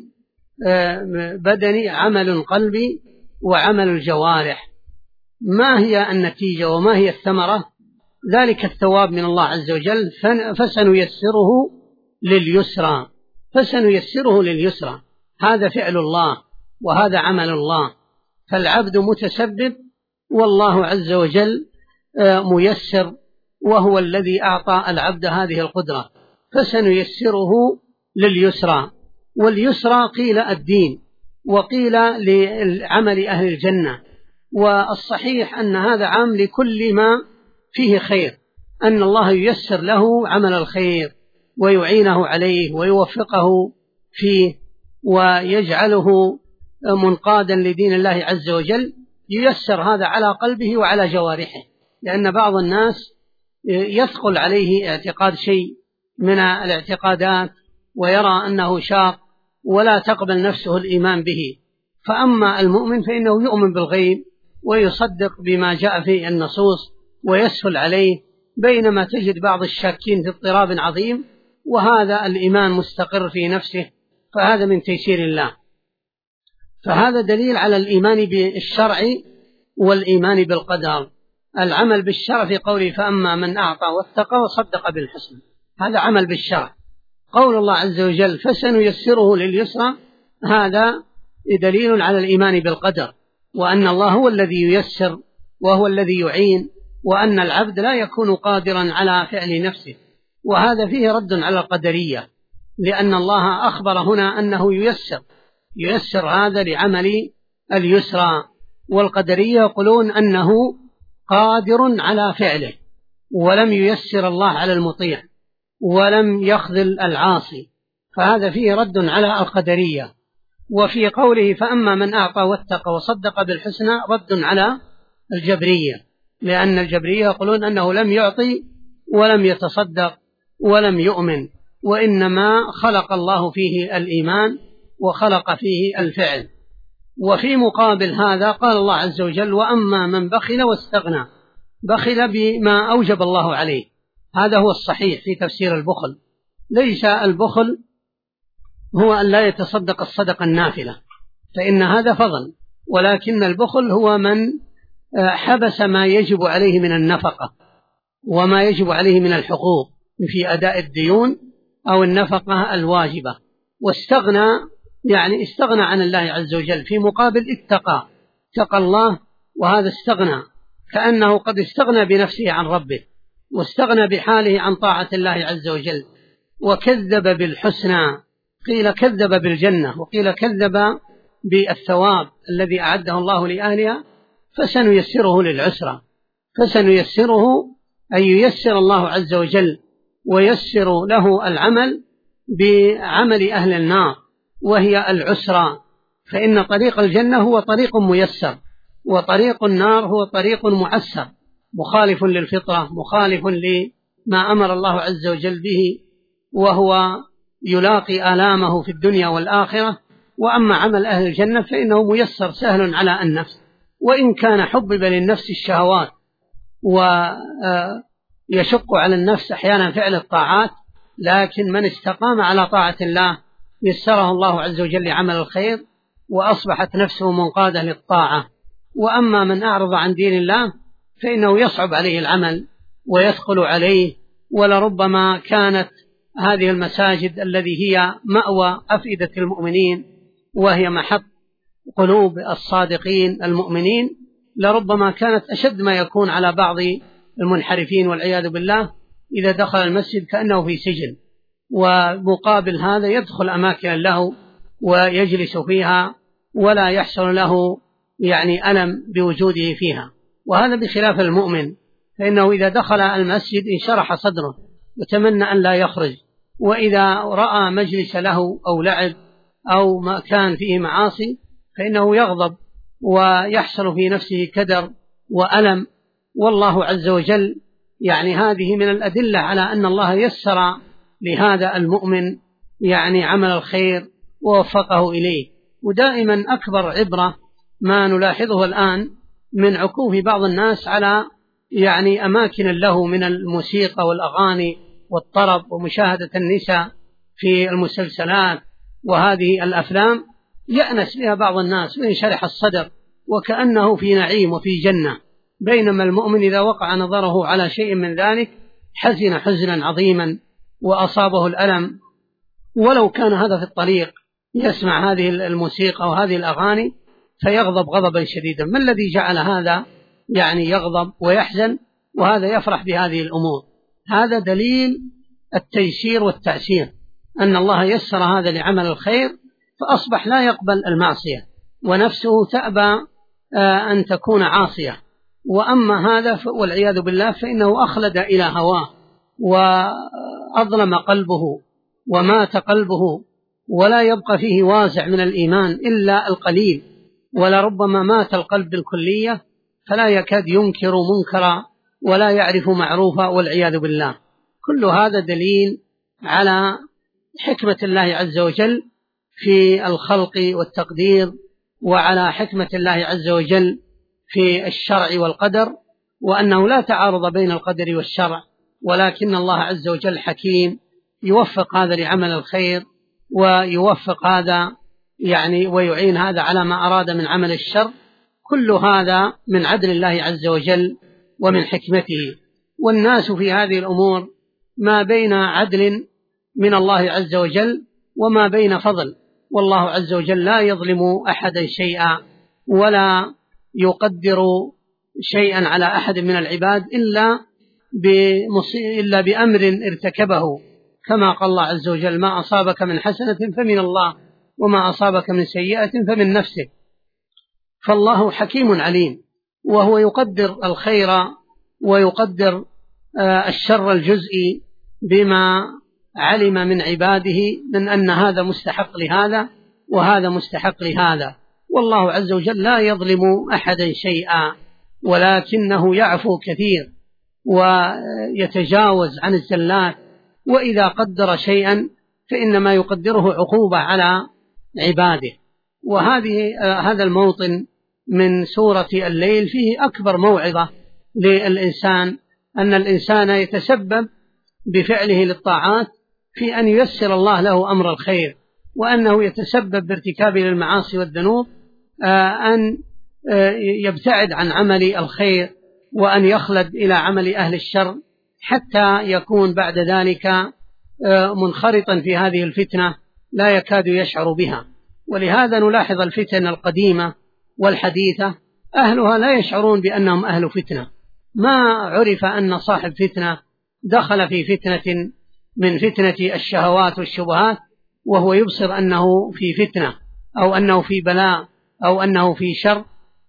بدني، عمل قلبي، وعمل الجوارح. ما هي النتيجة وما هي الثمرة؟ ذلك الثواب من الله عز وجل. فسنيسره لليسرى، فسنيسره لليسرى. هذا فعل الله وهذا عمل الله، فالعبد متسبب والله عز وجل ميسر، وهو الذي أعطى العبد هذه القدرة. فسنيسره لليسرى. واليسرى قيل الدين، وقيل لعمل أهل الجنة. والصحيح أن هذا عام لكل ما فيه خير، أن الله ييسر له عمل الخير ويعينه عليه ويوفقه فيه ويجعله منقادا لدين الله عز وجل. ييسر هذا على قلبه وعلى جوارحه، لأن بعض الناس يثقل عليه اعتقاد شيء من الاعتقادات ويرى أنه شاق ولا تقبل نفسه الإيمان به. فأما المؤمن فإنه يؤمن بالغيب ويصدق بما جاء في النصوص ويسهل عليه، بينما تجد بعض الشاكين في اضطراب عظيم، وهذا الإيمان مستقر في نفسه، فهذا من تيسير الله. فهذا دليل على الإيمان بالشرع والإيمان بالقدر. العمل بالشرع في قوله فأما من أعطى واتقى وصدق بالحسنى، هذا عمل بالشرع. قول الله عز وجل فسنيسره لليسرى، هذا دليل على الإيمان بالقدر، وأن الله هو الذي ييسر وهو الذي يعين، وأن العبد لا يكون قادرا على فعل نفسه. وهذا فيه رد على القدرية، لأن الله أخبر هنا أنه ييسر هذا لعمل اليسرى، والقدرية يقولون أنه قادر على فعله، ولم ييسر الله على المطيع ولم يخذل العاصي، فهذا فيه رد على القدرية. وفي قوله فأما من أعطى واتقى وصدق بالحسنى رد على الجبرية، لأن الجبرية يقولون أنه لم يعطي ولم يتصدق ولم يؤمن، وإنما خلق الله فيه الإيمان وخلق فيه الفعل. وفي مقابل هذا قال الله عز وجل وأما من بخل واستغنى، بخل بما أوجب الله عليه. هذا هو الصحيح في تفسير البخل. ليس البخل هو أن لا يتصدق الصدقة النافلة، فإن هذا فضل، ولكن البخل هو من حبس ما يجب عليه من النفقة وما يجب عليه من الحقوق في أداء الديون أو النفقة الواجبة، واستغنى يعني استغنى عن الله عز وجل، في مقابل اتقى الله، وهذا استغنى كأنه قد استغنى بنفسه عن ربه، واستغنى بحاله عن طاعة الله عز وجل، وكذب بالحسنى، قيل كذب بالجنة وقيل كذب بالثواب الذي أعده الله لأهلها، فسنيسره للعسرى. فسنيسره أي ييسر الله عز وجل ويسر له العمل بعمل أهل النار وهي العسرى، فإن طريق الجنة هو طريق ميسر، وطريق النار هو طريق معسر، مخالف للفطرة، مخالف لما أمر الله عز وجل به، وهو يلاقي آلامه في الدنيا والآخرة. وأما عمل أهل الجنة فإنه ميسر سهل على النفس، وإن كان حبب للنفس الشهوات ويشق على النفس أحيانا فعل الطاعات، لكن من استقام على طاعة الله يسره الله عز وجل لعمل الخير، وأصبحت نفسه منقادة للطاعة. وأما من أعرض عن دين الله فإنه يصعب عليه العمل ويثقل عليه، ولربما كانت هذه المساجد الذي هي مأوى أفئدة المؤمنين وهي محط قلوب الصادقين المؤمنين، لربما كانت أشد ما يكون على بعض المنحرفين والعياذ بالله إذا دخل المسجد كأنه في سجن، ومقابل هذا يدخل أماكن له ويجلس فيها ولا يحصل له يعني ألم بوجوده فيها. وهذا بخلاف المؤمن، فإنه إذا دخل المسجد انشرح صدره وتمنى أن لا يخرج، وإذا رأى مجلس له أو لعب أو مكان فيه معاصي فإنه يغضب ويحصل في نفسه كدر وألم. والله عز وجل يعني هذه من الأدلة على أن الله يسر لهذا المؤمن يعني عمل الخير ووفقه إليه. ودائما أكبر عبرة ما نلاحظه الآن من عكوف بعض الناس على يعني أماكن له من الموسيقى والأغاني والطرب ومشاهدة النساء في المسلسلات وهذه الأفلام، يأنس بها بعض الناس وينشرح الصدر وكأنه في نعيم وفي جنة، بينما المؤمن إذا وقع نظره على شيء من ذلك حزن حزنا عظيما وأصابه الألم، ولو كان هذا في الطريق يسمع هذه الموسيقى وهذه الأغاني فيغضب غضبا شديدا. ما الذي جعل هذا يعني يغضب ويحزن وهذا يفرح بهذه الأمور؟ هذا دليل التيسير والتعسير، أن الله يسر هذا لعمل الخير فأصبح لا يقبل المعصية ونفسه تأبى أن تكون عاصية. وأما هذا والعياذ بالله فإنه أخلد إلى هواه وأظلم قلبه ومات قلبه، ولا يبقى فيه وازع من الإيمان إلا القليل، ولربما مات القلب بالكلية فلا يكاد ينكر منكرا ولا يعرف معروفا والعياذ بالله. كل هذا دليل على حكمة الله عز وجل في الخلق والتقدير، وعلى حكمة الله عز وجل في الشرع والقدر، وأنه لا تعارض بين القدر والشرع، ولكن الله عز وجل حكيم يوفق هذا لعمل الخير، ويوفق هذا ويعين هذا على ما أراد من عمل الشر. كل هذا من عدل الله عز وجل ومن حكمته. والناس في هذه الأمور ما بين عدل من الله عز وجل وما بين فضل، والله عز وجل لا يظلم أحدا شيئا ولا يقدر شيئا على أحد من العباد إلا بأمر ارتكبه، كما قال الله عز وجل: ما أصابك من حسنة فمن الله وما أصابك من سيئة فمن نفسك. فالله حكيم عليم، وهو يقدر الخير ويقدر الشر الجزئي بما علم من عباده من أن هذا مستحق لهذا وهذا مستحق لهذا. والله عز وجل لا يظلم أحدا شيئا، ولكنه يعفو كثير ويتجاوز عن الزلات، وإذا قدر شيئا فإنما يقدره عقوبة على عباده. هذا الموطن من سورة الليل فيه أكبر موعظة للإنسان، أن الإنسان يتسبب بفعله للطاعات في أن ييسر الله له أمر الخير، وأنه يتسبب بارتكابه للمعاصي والذنوب أن يبتعد عن عمل الخير وأن يخلد إلى عمل أهل الشر، حتى يكون بعد ذلك منخرطا في هذه الفتنة لا يكاد يشعر بها. ولهذا نلاحظ الفتن القديمة والحديثة أهلها لا يشعرون بأنهم أهل فتنة. ما عرف أن صاحب فتنة دخل في فتنة من فتنة الشهوات والشبهات وهو يبصر أنه في فتنة أو أنه في بلاء أو أنه في شر،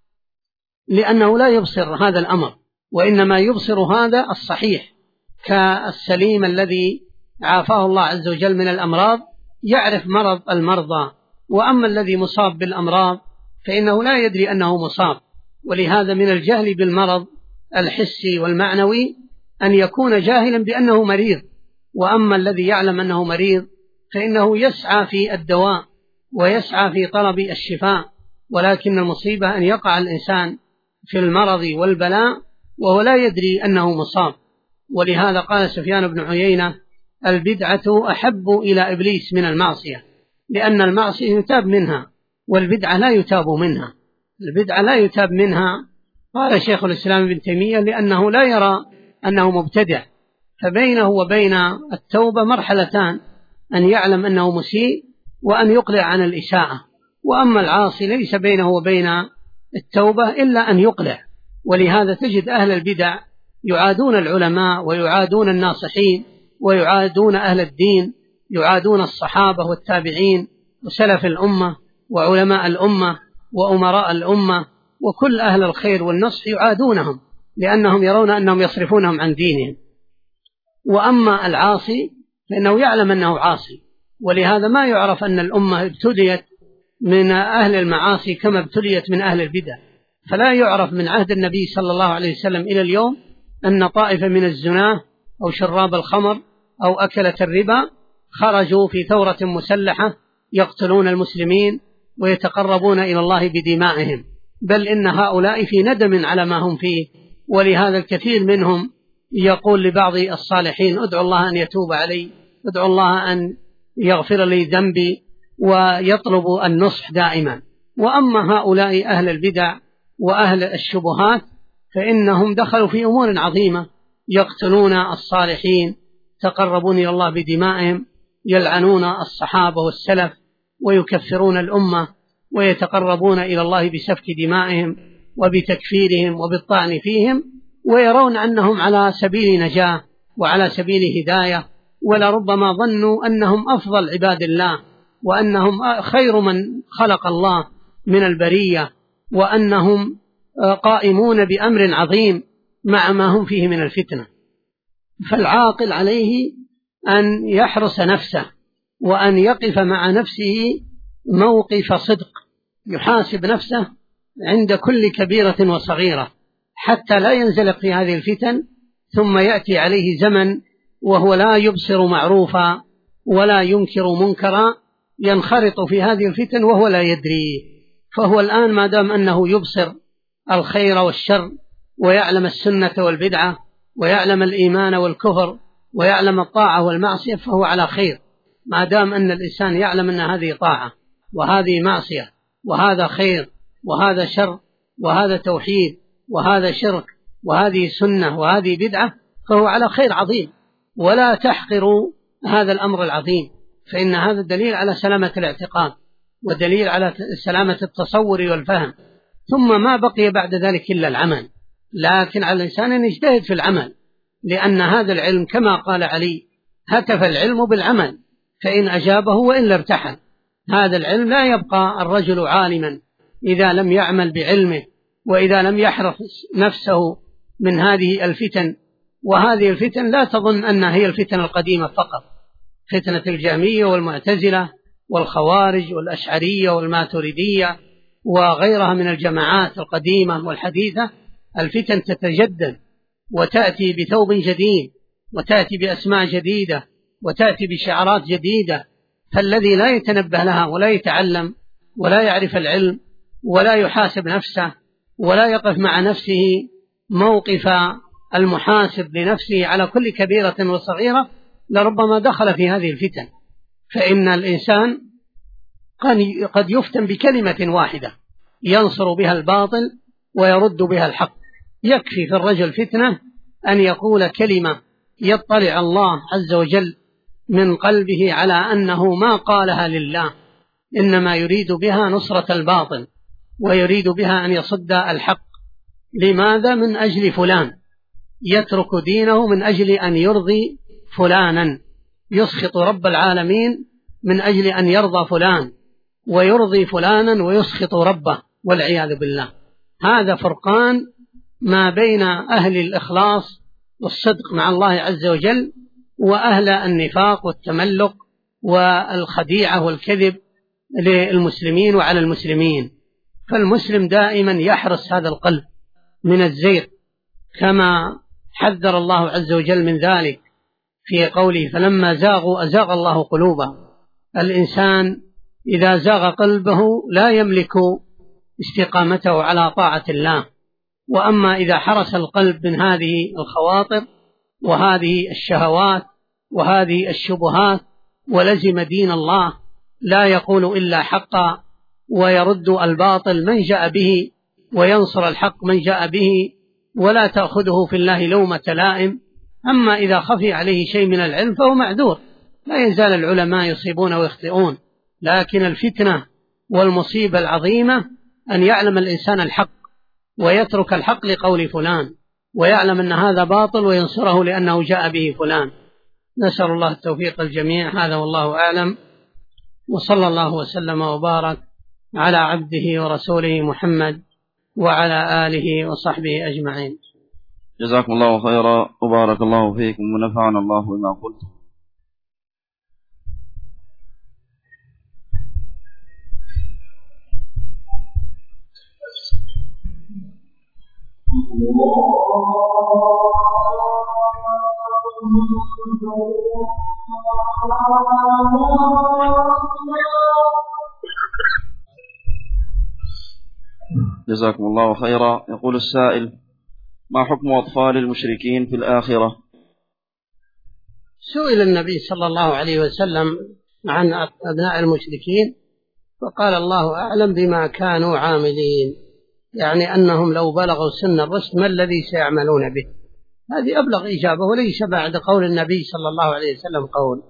لأنه لا يبصر هذا الأمر، وإنما يبصر هذا الصحيح كالسليم الذي عافاه الله عز وجل من الأمراض، يعرف مرض المرضى. وأما الذي مصاب بالأمراض فإنه لا يدري أنه مصاب. ولهذا من الجهل بالمرض الحسي والمعنوي أن يكون جاهلا بأنه مريض. وأما الذي يعلم أنه مريض فإنه يسعى في الدواء ويسعى في طلب الشفاء، ولكن المصيبة أن يقع الإنسان في المرض والبلاء وهو لا يدري أنه مصاب. ولهذا قال سفيان بن عيينة: البدعة أحب إلى إبليس من المعصية، لأن المعصية يتاب منها والبدعة لا يتاب منها. البدعة لا يتاب منها، قال شيخ الإسلام ابن تيمية، لأنه لا يرى أنه مبتدع، فبينه وبين التوبة مرحلتان: أن يعلم أنه مسيء وأن يقلع عن الإساءة. وأما العاصي ليس بينه وبين التوبة إلا أن يقلع. ولهذا تجد أهل البدع يعادون العلماء ويعادون الناصحين ويعادون أهل الدين، يعادون الصحابة والتابعين وسلف الأمة وعلماء الأمة وأمراء الأمة وكل أهل الخير والنصح يعادونهم، لأنهم يرون أنهم يصرفونهم عن دينهم. وأما العاصي فإنه يعلم أنه عاصي، ولهذا ما يعرف أن الأمة ابتليت من أهل المعاصي كما ابتليت من أهل البدع. فلا يعرف من عهد النبي صلى الله عليه وسلم إلى اليوم أن طائفة من الزناه أو شراب الخمر أو أكلة الربا خرجوا في ثورة مسلحة يقتلون المسلمين ويتقربون إلى الله بدمائهم، بل إن هؤلاء في ندم على ما هم فيه. ولهذا الكثير منهم يقول لبعض الصالحين: ادعو الله أن يتوب علي، ادعو الله أن يغفر لي ذنبي، ويطلب النصح دائما. وأما هؤلاء أهل البدع وأهل الشبهات فإنهم دخلوا في أمور عظيمة، يقتلون الصالحين، تقربون إلى الله بدمائهم، يلعنون الصحابة والسلف ويكفرون الأمة، ويتقربون إلى الله بسفك دمائهم وبتكفيرهم وبالطعن فيهم، ويرون أنهم على سبيل نجاة وعلى سبيل هداية، ولربما ظنوا أنهم أفضل عباد الله وأنهم خير من خلق الله من البرية، وأنهم قائمون بأمر عظيم مع ما هم فيه من الفتنة. فالعاقل عليه أن يحرس نفسه وأن يقف مع نفسه موقف صدق، يحاسب نفسه عند كل كبيرة وصغيرة، حتى لا ينزلق في هذه الفتن، ثم يأتي عليه زمن وهو لا يبصر معروفا ولا ينكر منكرا، ينخرط في هذه الفتن وهو لا يدري. فهو الآن ما دام أنه يبصر الخير والشر، ويعلم السنة والبدعة، ويعلم الإيمان والكفر، ويعلم الطاعة والمعصية، فهو على خير. ما دام أن الإنسان يعلم أن هذه طاعة وهذه معصية، وهذا خير وهذا شر، وهذا توحيد وهذا شرك، وهذه سنة وهذه بدعة، فهو على خير عظيم. ولا تحقروا هذا الأمر العظيم، فإن هذا دليل على سلامة الاعتقاد، ودليل على سلامة التصور والفهم. ثم ما بقي بعد ذلك إلا العمل، لكن على الإنسان أن يجتهد في العمل، لأن هذا العلم كما قال علي: هتف العلم بالعمل فإن أجابه وإلا ارتحل. هذا العلم لا يبقى الرجل عالما إذا لم يعمل بعلمه، وإذا لم يحرص نفسه من هذه الفتن. وهذه الفتن لا تظن أنها هي الفتن القديمة فقط، فتنة الجهمية والمعتزلة والخوارج والأشعرية والماتريدية وغيرها من الجماعات القديمة والحديثة. الفتن تتجدد وتأتي بثوب جديد، وتأتي بأسماء جديدة، وتأتي بشعارات جديدة. فالذي لا يتنبه لها ولا يتعلم ولا يعرف العلم ولا يحاسب نفسه ولا يقف مع نفسه موقف المحاسب لنفسه على كل كبيرة وصغيرة، لربما دخل في هذه الفتن. فإن الإنسان قد يفتن بكلمة واحدة ينصر بها الباطل ويرد بها الحق. يكفي في الرجل فتنة أن يقول كلمة يطلع الله عز وجل من قلبه على أنه ما قالها لله، إنما يريد بها نصرة الباطل، ويريد بها أن يصد الحق. لماذا؟ من أجل فلان، يترك دينه من أجل أن يرضي فلانا، يسخط رب العالمين من أجل أن يرضى فلان، ويرضي فلانا ويسخط ربه والعياذ بالله. هذا فرقان ما بين أهل الإخلاص والصدق مع الله عز وجل، وأهل النفاق والتملق والخديعة والكذب للمسلمين وعلى المسلمين. فالمسلم دائما يحرص هذا القلب من الزيغ، كما حذر الله عز وجل من ذلك في قوله: فلما زاغوا أزاغ الله قلوبهم. الإنسان إذا زاغ قلبه لا يملك استقامته على طاعة الله. وأما إذا حرس القلب من هذه الخواطر وهذه الشهوات وهذه الشبهات، ولزم دين الله، لا يقول إلا حقا، ويرد الباطل من جاء به، وينصر الحق من جاء به، ولا تأخذه في الله لومة لائم. أما إذا خفي عليه شيء من العلم فهو معذور، لا يزال العلماء يصيبون ويخطئون. لكن الفتنة والمصيبة العظيمة أن يعلم الإنسان الحق ويترك الحق لقول فلان، ويعلم أن هذا باطل وينصره لأنه جاء به فلان. نسأل الله التوفيق الجميع. هذا والله أعلم، وصلى الله وسلم وبارك على عبده ورسوله محمد وعلى آله وصحبه أجمعين. جزاكم الله خيرا وبارك الله فيكم ونفعنا الله بما قلت. جزاكم الله خيرا. يقول السائل: ما حكم أطفال المشركين في الآخرة؟ سئل النبي صلى الله عليه وسلم عن أبناء المشركين فقال: الله أعلم بما كانوا عاملين، يعني أنهم لو بلغوا سن الرشد ما الذي سيعملون به. هذه أبلغ إجابة، وليس بعد قول النبي صلى الله عليه وسلم قول.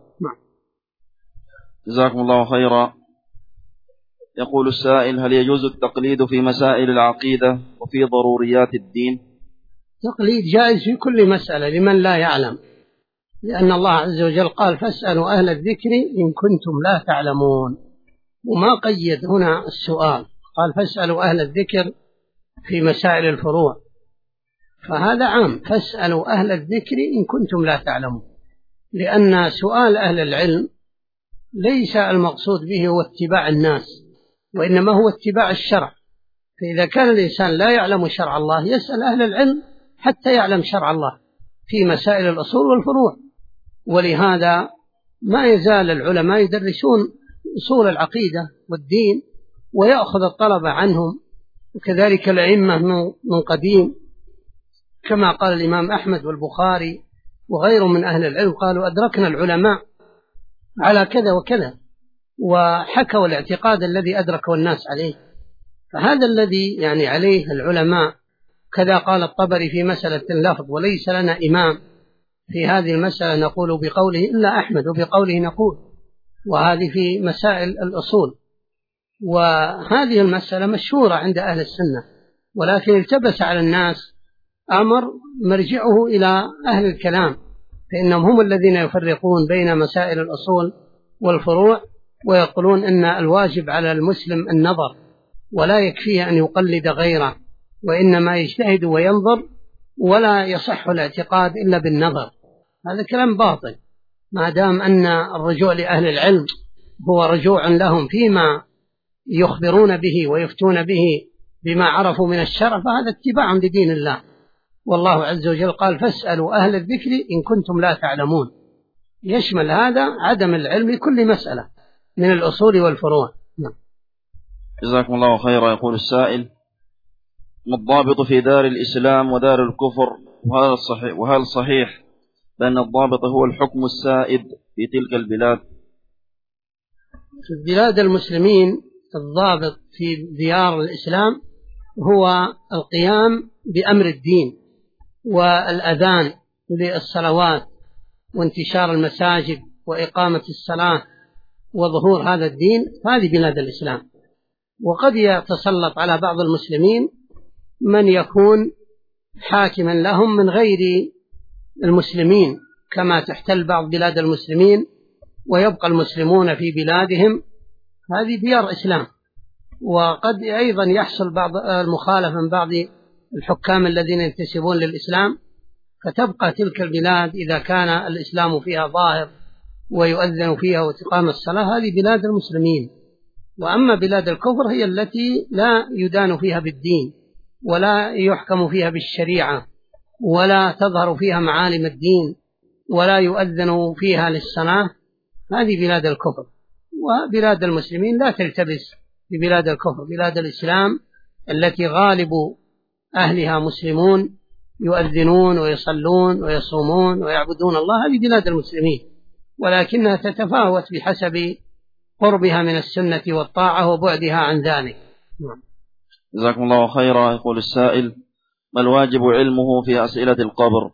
جزاكم الله خيرا. يقول السائل: هل يجوز التقليد في مسائل العقيدة وفي ضروريات الدين؟ تقليد جائز في كل مسألة لمن لا يعلم، لأن الله عز وجل قال: فاسألوا أهل الذكر إن كنتم لا تعلمون. وما قيد هنا السؤال، قال: فاسألوا أهل الذكر في مسائل الفروع، فهذا عام، فاسألوا أهل الذكر إن كنتم لا تعلمون. لأن سؤال أهل العلم ليس المقصود به هو اتباع الناس، وإنما هو اتباع الشرع. فإذا كان الإنسان لا يعلم شرع الله يسأل أهل العلم حتى يعلم شرع الله في مسائل الأصول والفروع. ولهذا ما يزال العلماء يدرسون أصول العقيدة والدين ويأخذ الطلبة عنهم، وكذلك الأئمة من قديم كما قال الإمام أحمد والبخاري وغيرهم من أهل العلم، قالوا أدركنا العلماء على كذا وكذا، وحكوا الاعتقاد الذي أدركه الناس عليه. فهذا الذي يعني عليه العلماء. كذا قال الطبري في مسألة اللفظ: وليس لنا إمام في هذه المسألة نقول بقوله إلا أحمد وبقوله نقول. وهذه في مسائل الأصول، وهذه المسألة مشهورة عند أهل السنة، ولكن التبس على الناس أمر مرجعه إلى أهل الكلام، فإنهم هم الذين يفرقون بين مسائل الأصول والفروع، ويقولون أن الواجب على المسلم النظر ولا يكفيه أن يقلد غيره، وإنما يجتهد وينظر، ولا يصح الاعتقاد إلا بالنظر. هذا كلام باطل، ما دام أن الرجوع لأهل العلم هو رجوع لهم فيما يخبرون به ويفتون به بما عرفوا من الشرع، فهذا اتباع لدين الله. والله عز وجل قال: فاسألوا أهل الذكر إن كنتم لا تعلمون. يشمل هذا عدم العلم لكل مسألة من الأصول والفروع. جزاكم الله خيرا. يقول السائل: ما الضابط في دار الإسلام ودار الكفر؟ وهل صحيح بأن الضابط هو الحكم السائد في تلك البلاد؟ في بلاد المسلمين الضابط في ديار الإسلام هو القيام بأمر الدين والأذان للصلوات وانتشار المساجد وإقامة الصلاة وظهور هذا الدين. هذه بلاد الإسلام. وقد يتسلط على بعض المسلمين من يكون حاكما لهم من غير المسلمين، كما تحتل بعض بلاد المسلمين ويبقى المسلمون في بلادهم. هذه ديار إسلام. وقد أيضا يحصل بعض المخالفة من بعض الحكام الذين ينتسبون للإسلام، فتبقى تلك البلاد إذا كان الإسلام فيها ظاهر ويؤذن فيها وتقام الصلاة، هذه بلاد المسلمين. وأما بلاد الكفر هي التي لا يدان فيها بالدين ولا يحكم فيها بالشريعة ولا تظهر فيها معالم الدين ولا يؤذن فيها للصلاة، هذه بلاد الكفر. وبلاد المسلمين لا تلتبس ببلاد الكفر. بلاد الإسلام التي غالب أهلها مسلمون يؤذنون ويصلون ويصومون ويعبدون الله، هذه بلاد المسلمين، ولكنها تتفاوت بحسب قربها من السنة والطاعة وبعدها عن ذلك. جزاكم الله خيرا. يقول السائل: ما الواجب علمه في أسئلة القبر؟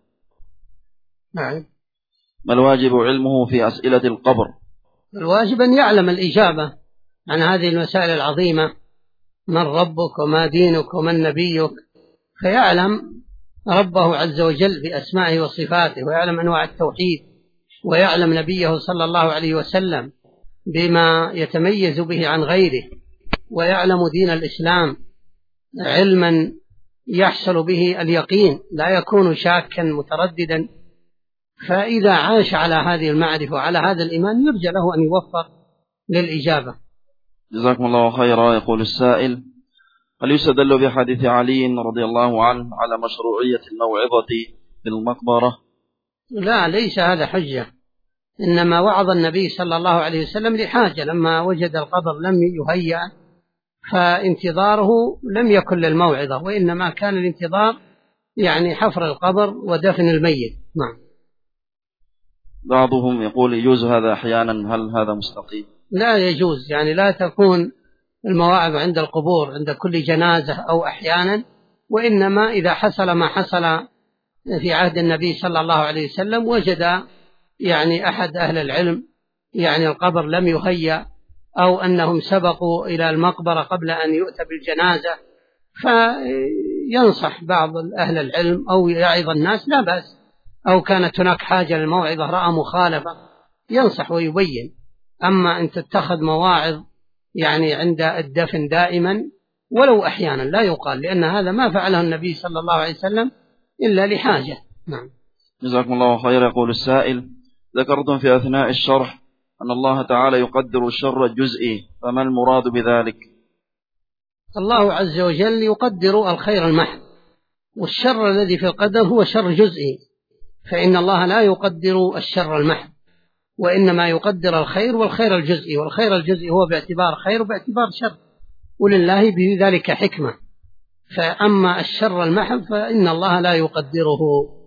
نعم. ما الواجب علمه في أسئلة القبر؟ الواجب أن يعلم الإجابة عن هذه المسائل العظيمة: من ربك وما دينك ومن نبيك، فيعلم ربه عز وجل بأسمائه وصفاته، ويعلم أنواع التوحيد، ويعلم نبيه صلى الله عليه وسلم بما يتميز به عن غيره، ويعلم دين الإسلام علما يحصل به اليقين لا يكون شاكا مترددا. فإذا عاش على هذه المعرفة وعلى هذا الإيمان يرجى له أن يوفق للإجابة. جزاكم الله خيرا. يقول السائل: هل يستدل بحديث علي رضي الله عنه على مشروعية الموعظة في المقبرة؟ لا، ليس هذا حجة، إنما وعظ النبي صلى الله عليه وسلم لحاجة، لما وجد القبر لم يهيأ فانتظاره لم يكن للموعظة، وإنما كان الانتظار يعني حفر القبر ودفن الميت. نعم. بعضهم يقول يجوز هذا أحيانا، هل هذا مستقيم؟ لا يجوز، يعني لا تكون المواعظ عند القبور عند كل جنازة أو أحيانا، وإنما إذا حصل ما حصل في عهد النبي صلى الله عليه وسلم، وجد يعني أحد أهل العلم يعني القبر لم يهيأ أو أنهم سبقوا إلى المقبرة قبل أن يؤتى بالجنازة، فينصح بعض أهل العلم أو يعظ الناس، لا بأس. أو كانت هناك حاجة للموعظة رأى مخالفة ينصح ويبين. أما أن تتخذ مواعظ يعني عند الدفن دائما ولو أحيانا لا يقال، لأن هذا ما فعله النبي صلى الله عليه وسلم إلا لحاجة. نعم. جزاكم الله خير. يقول السائل: ذكرتم في أثناء الشرح أن الله تعالى يقدر الشر الجزئي، فما المراد بذلك؟ الله عز وجل يقدر الخير المحض، والشر الذي في القدر هو شر جزئي، فإن الله لا يقدر الشر المحض، وإنما يقدر الخير والخير الجزئي، والخير الجزئي هو باعتبار خير وباعتبار شر، ولله بذلك حكمة. فأما الشر المحض فإن الله لا يقدره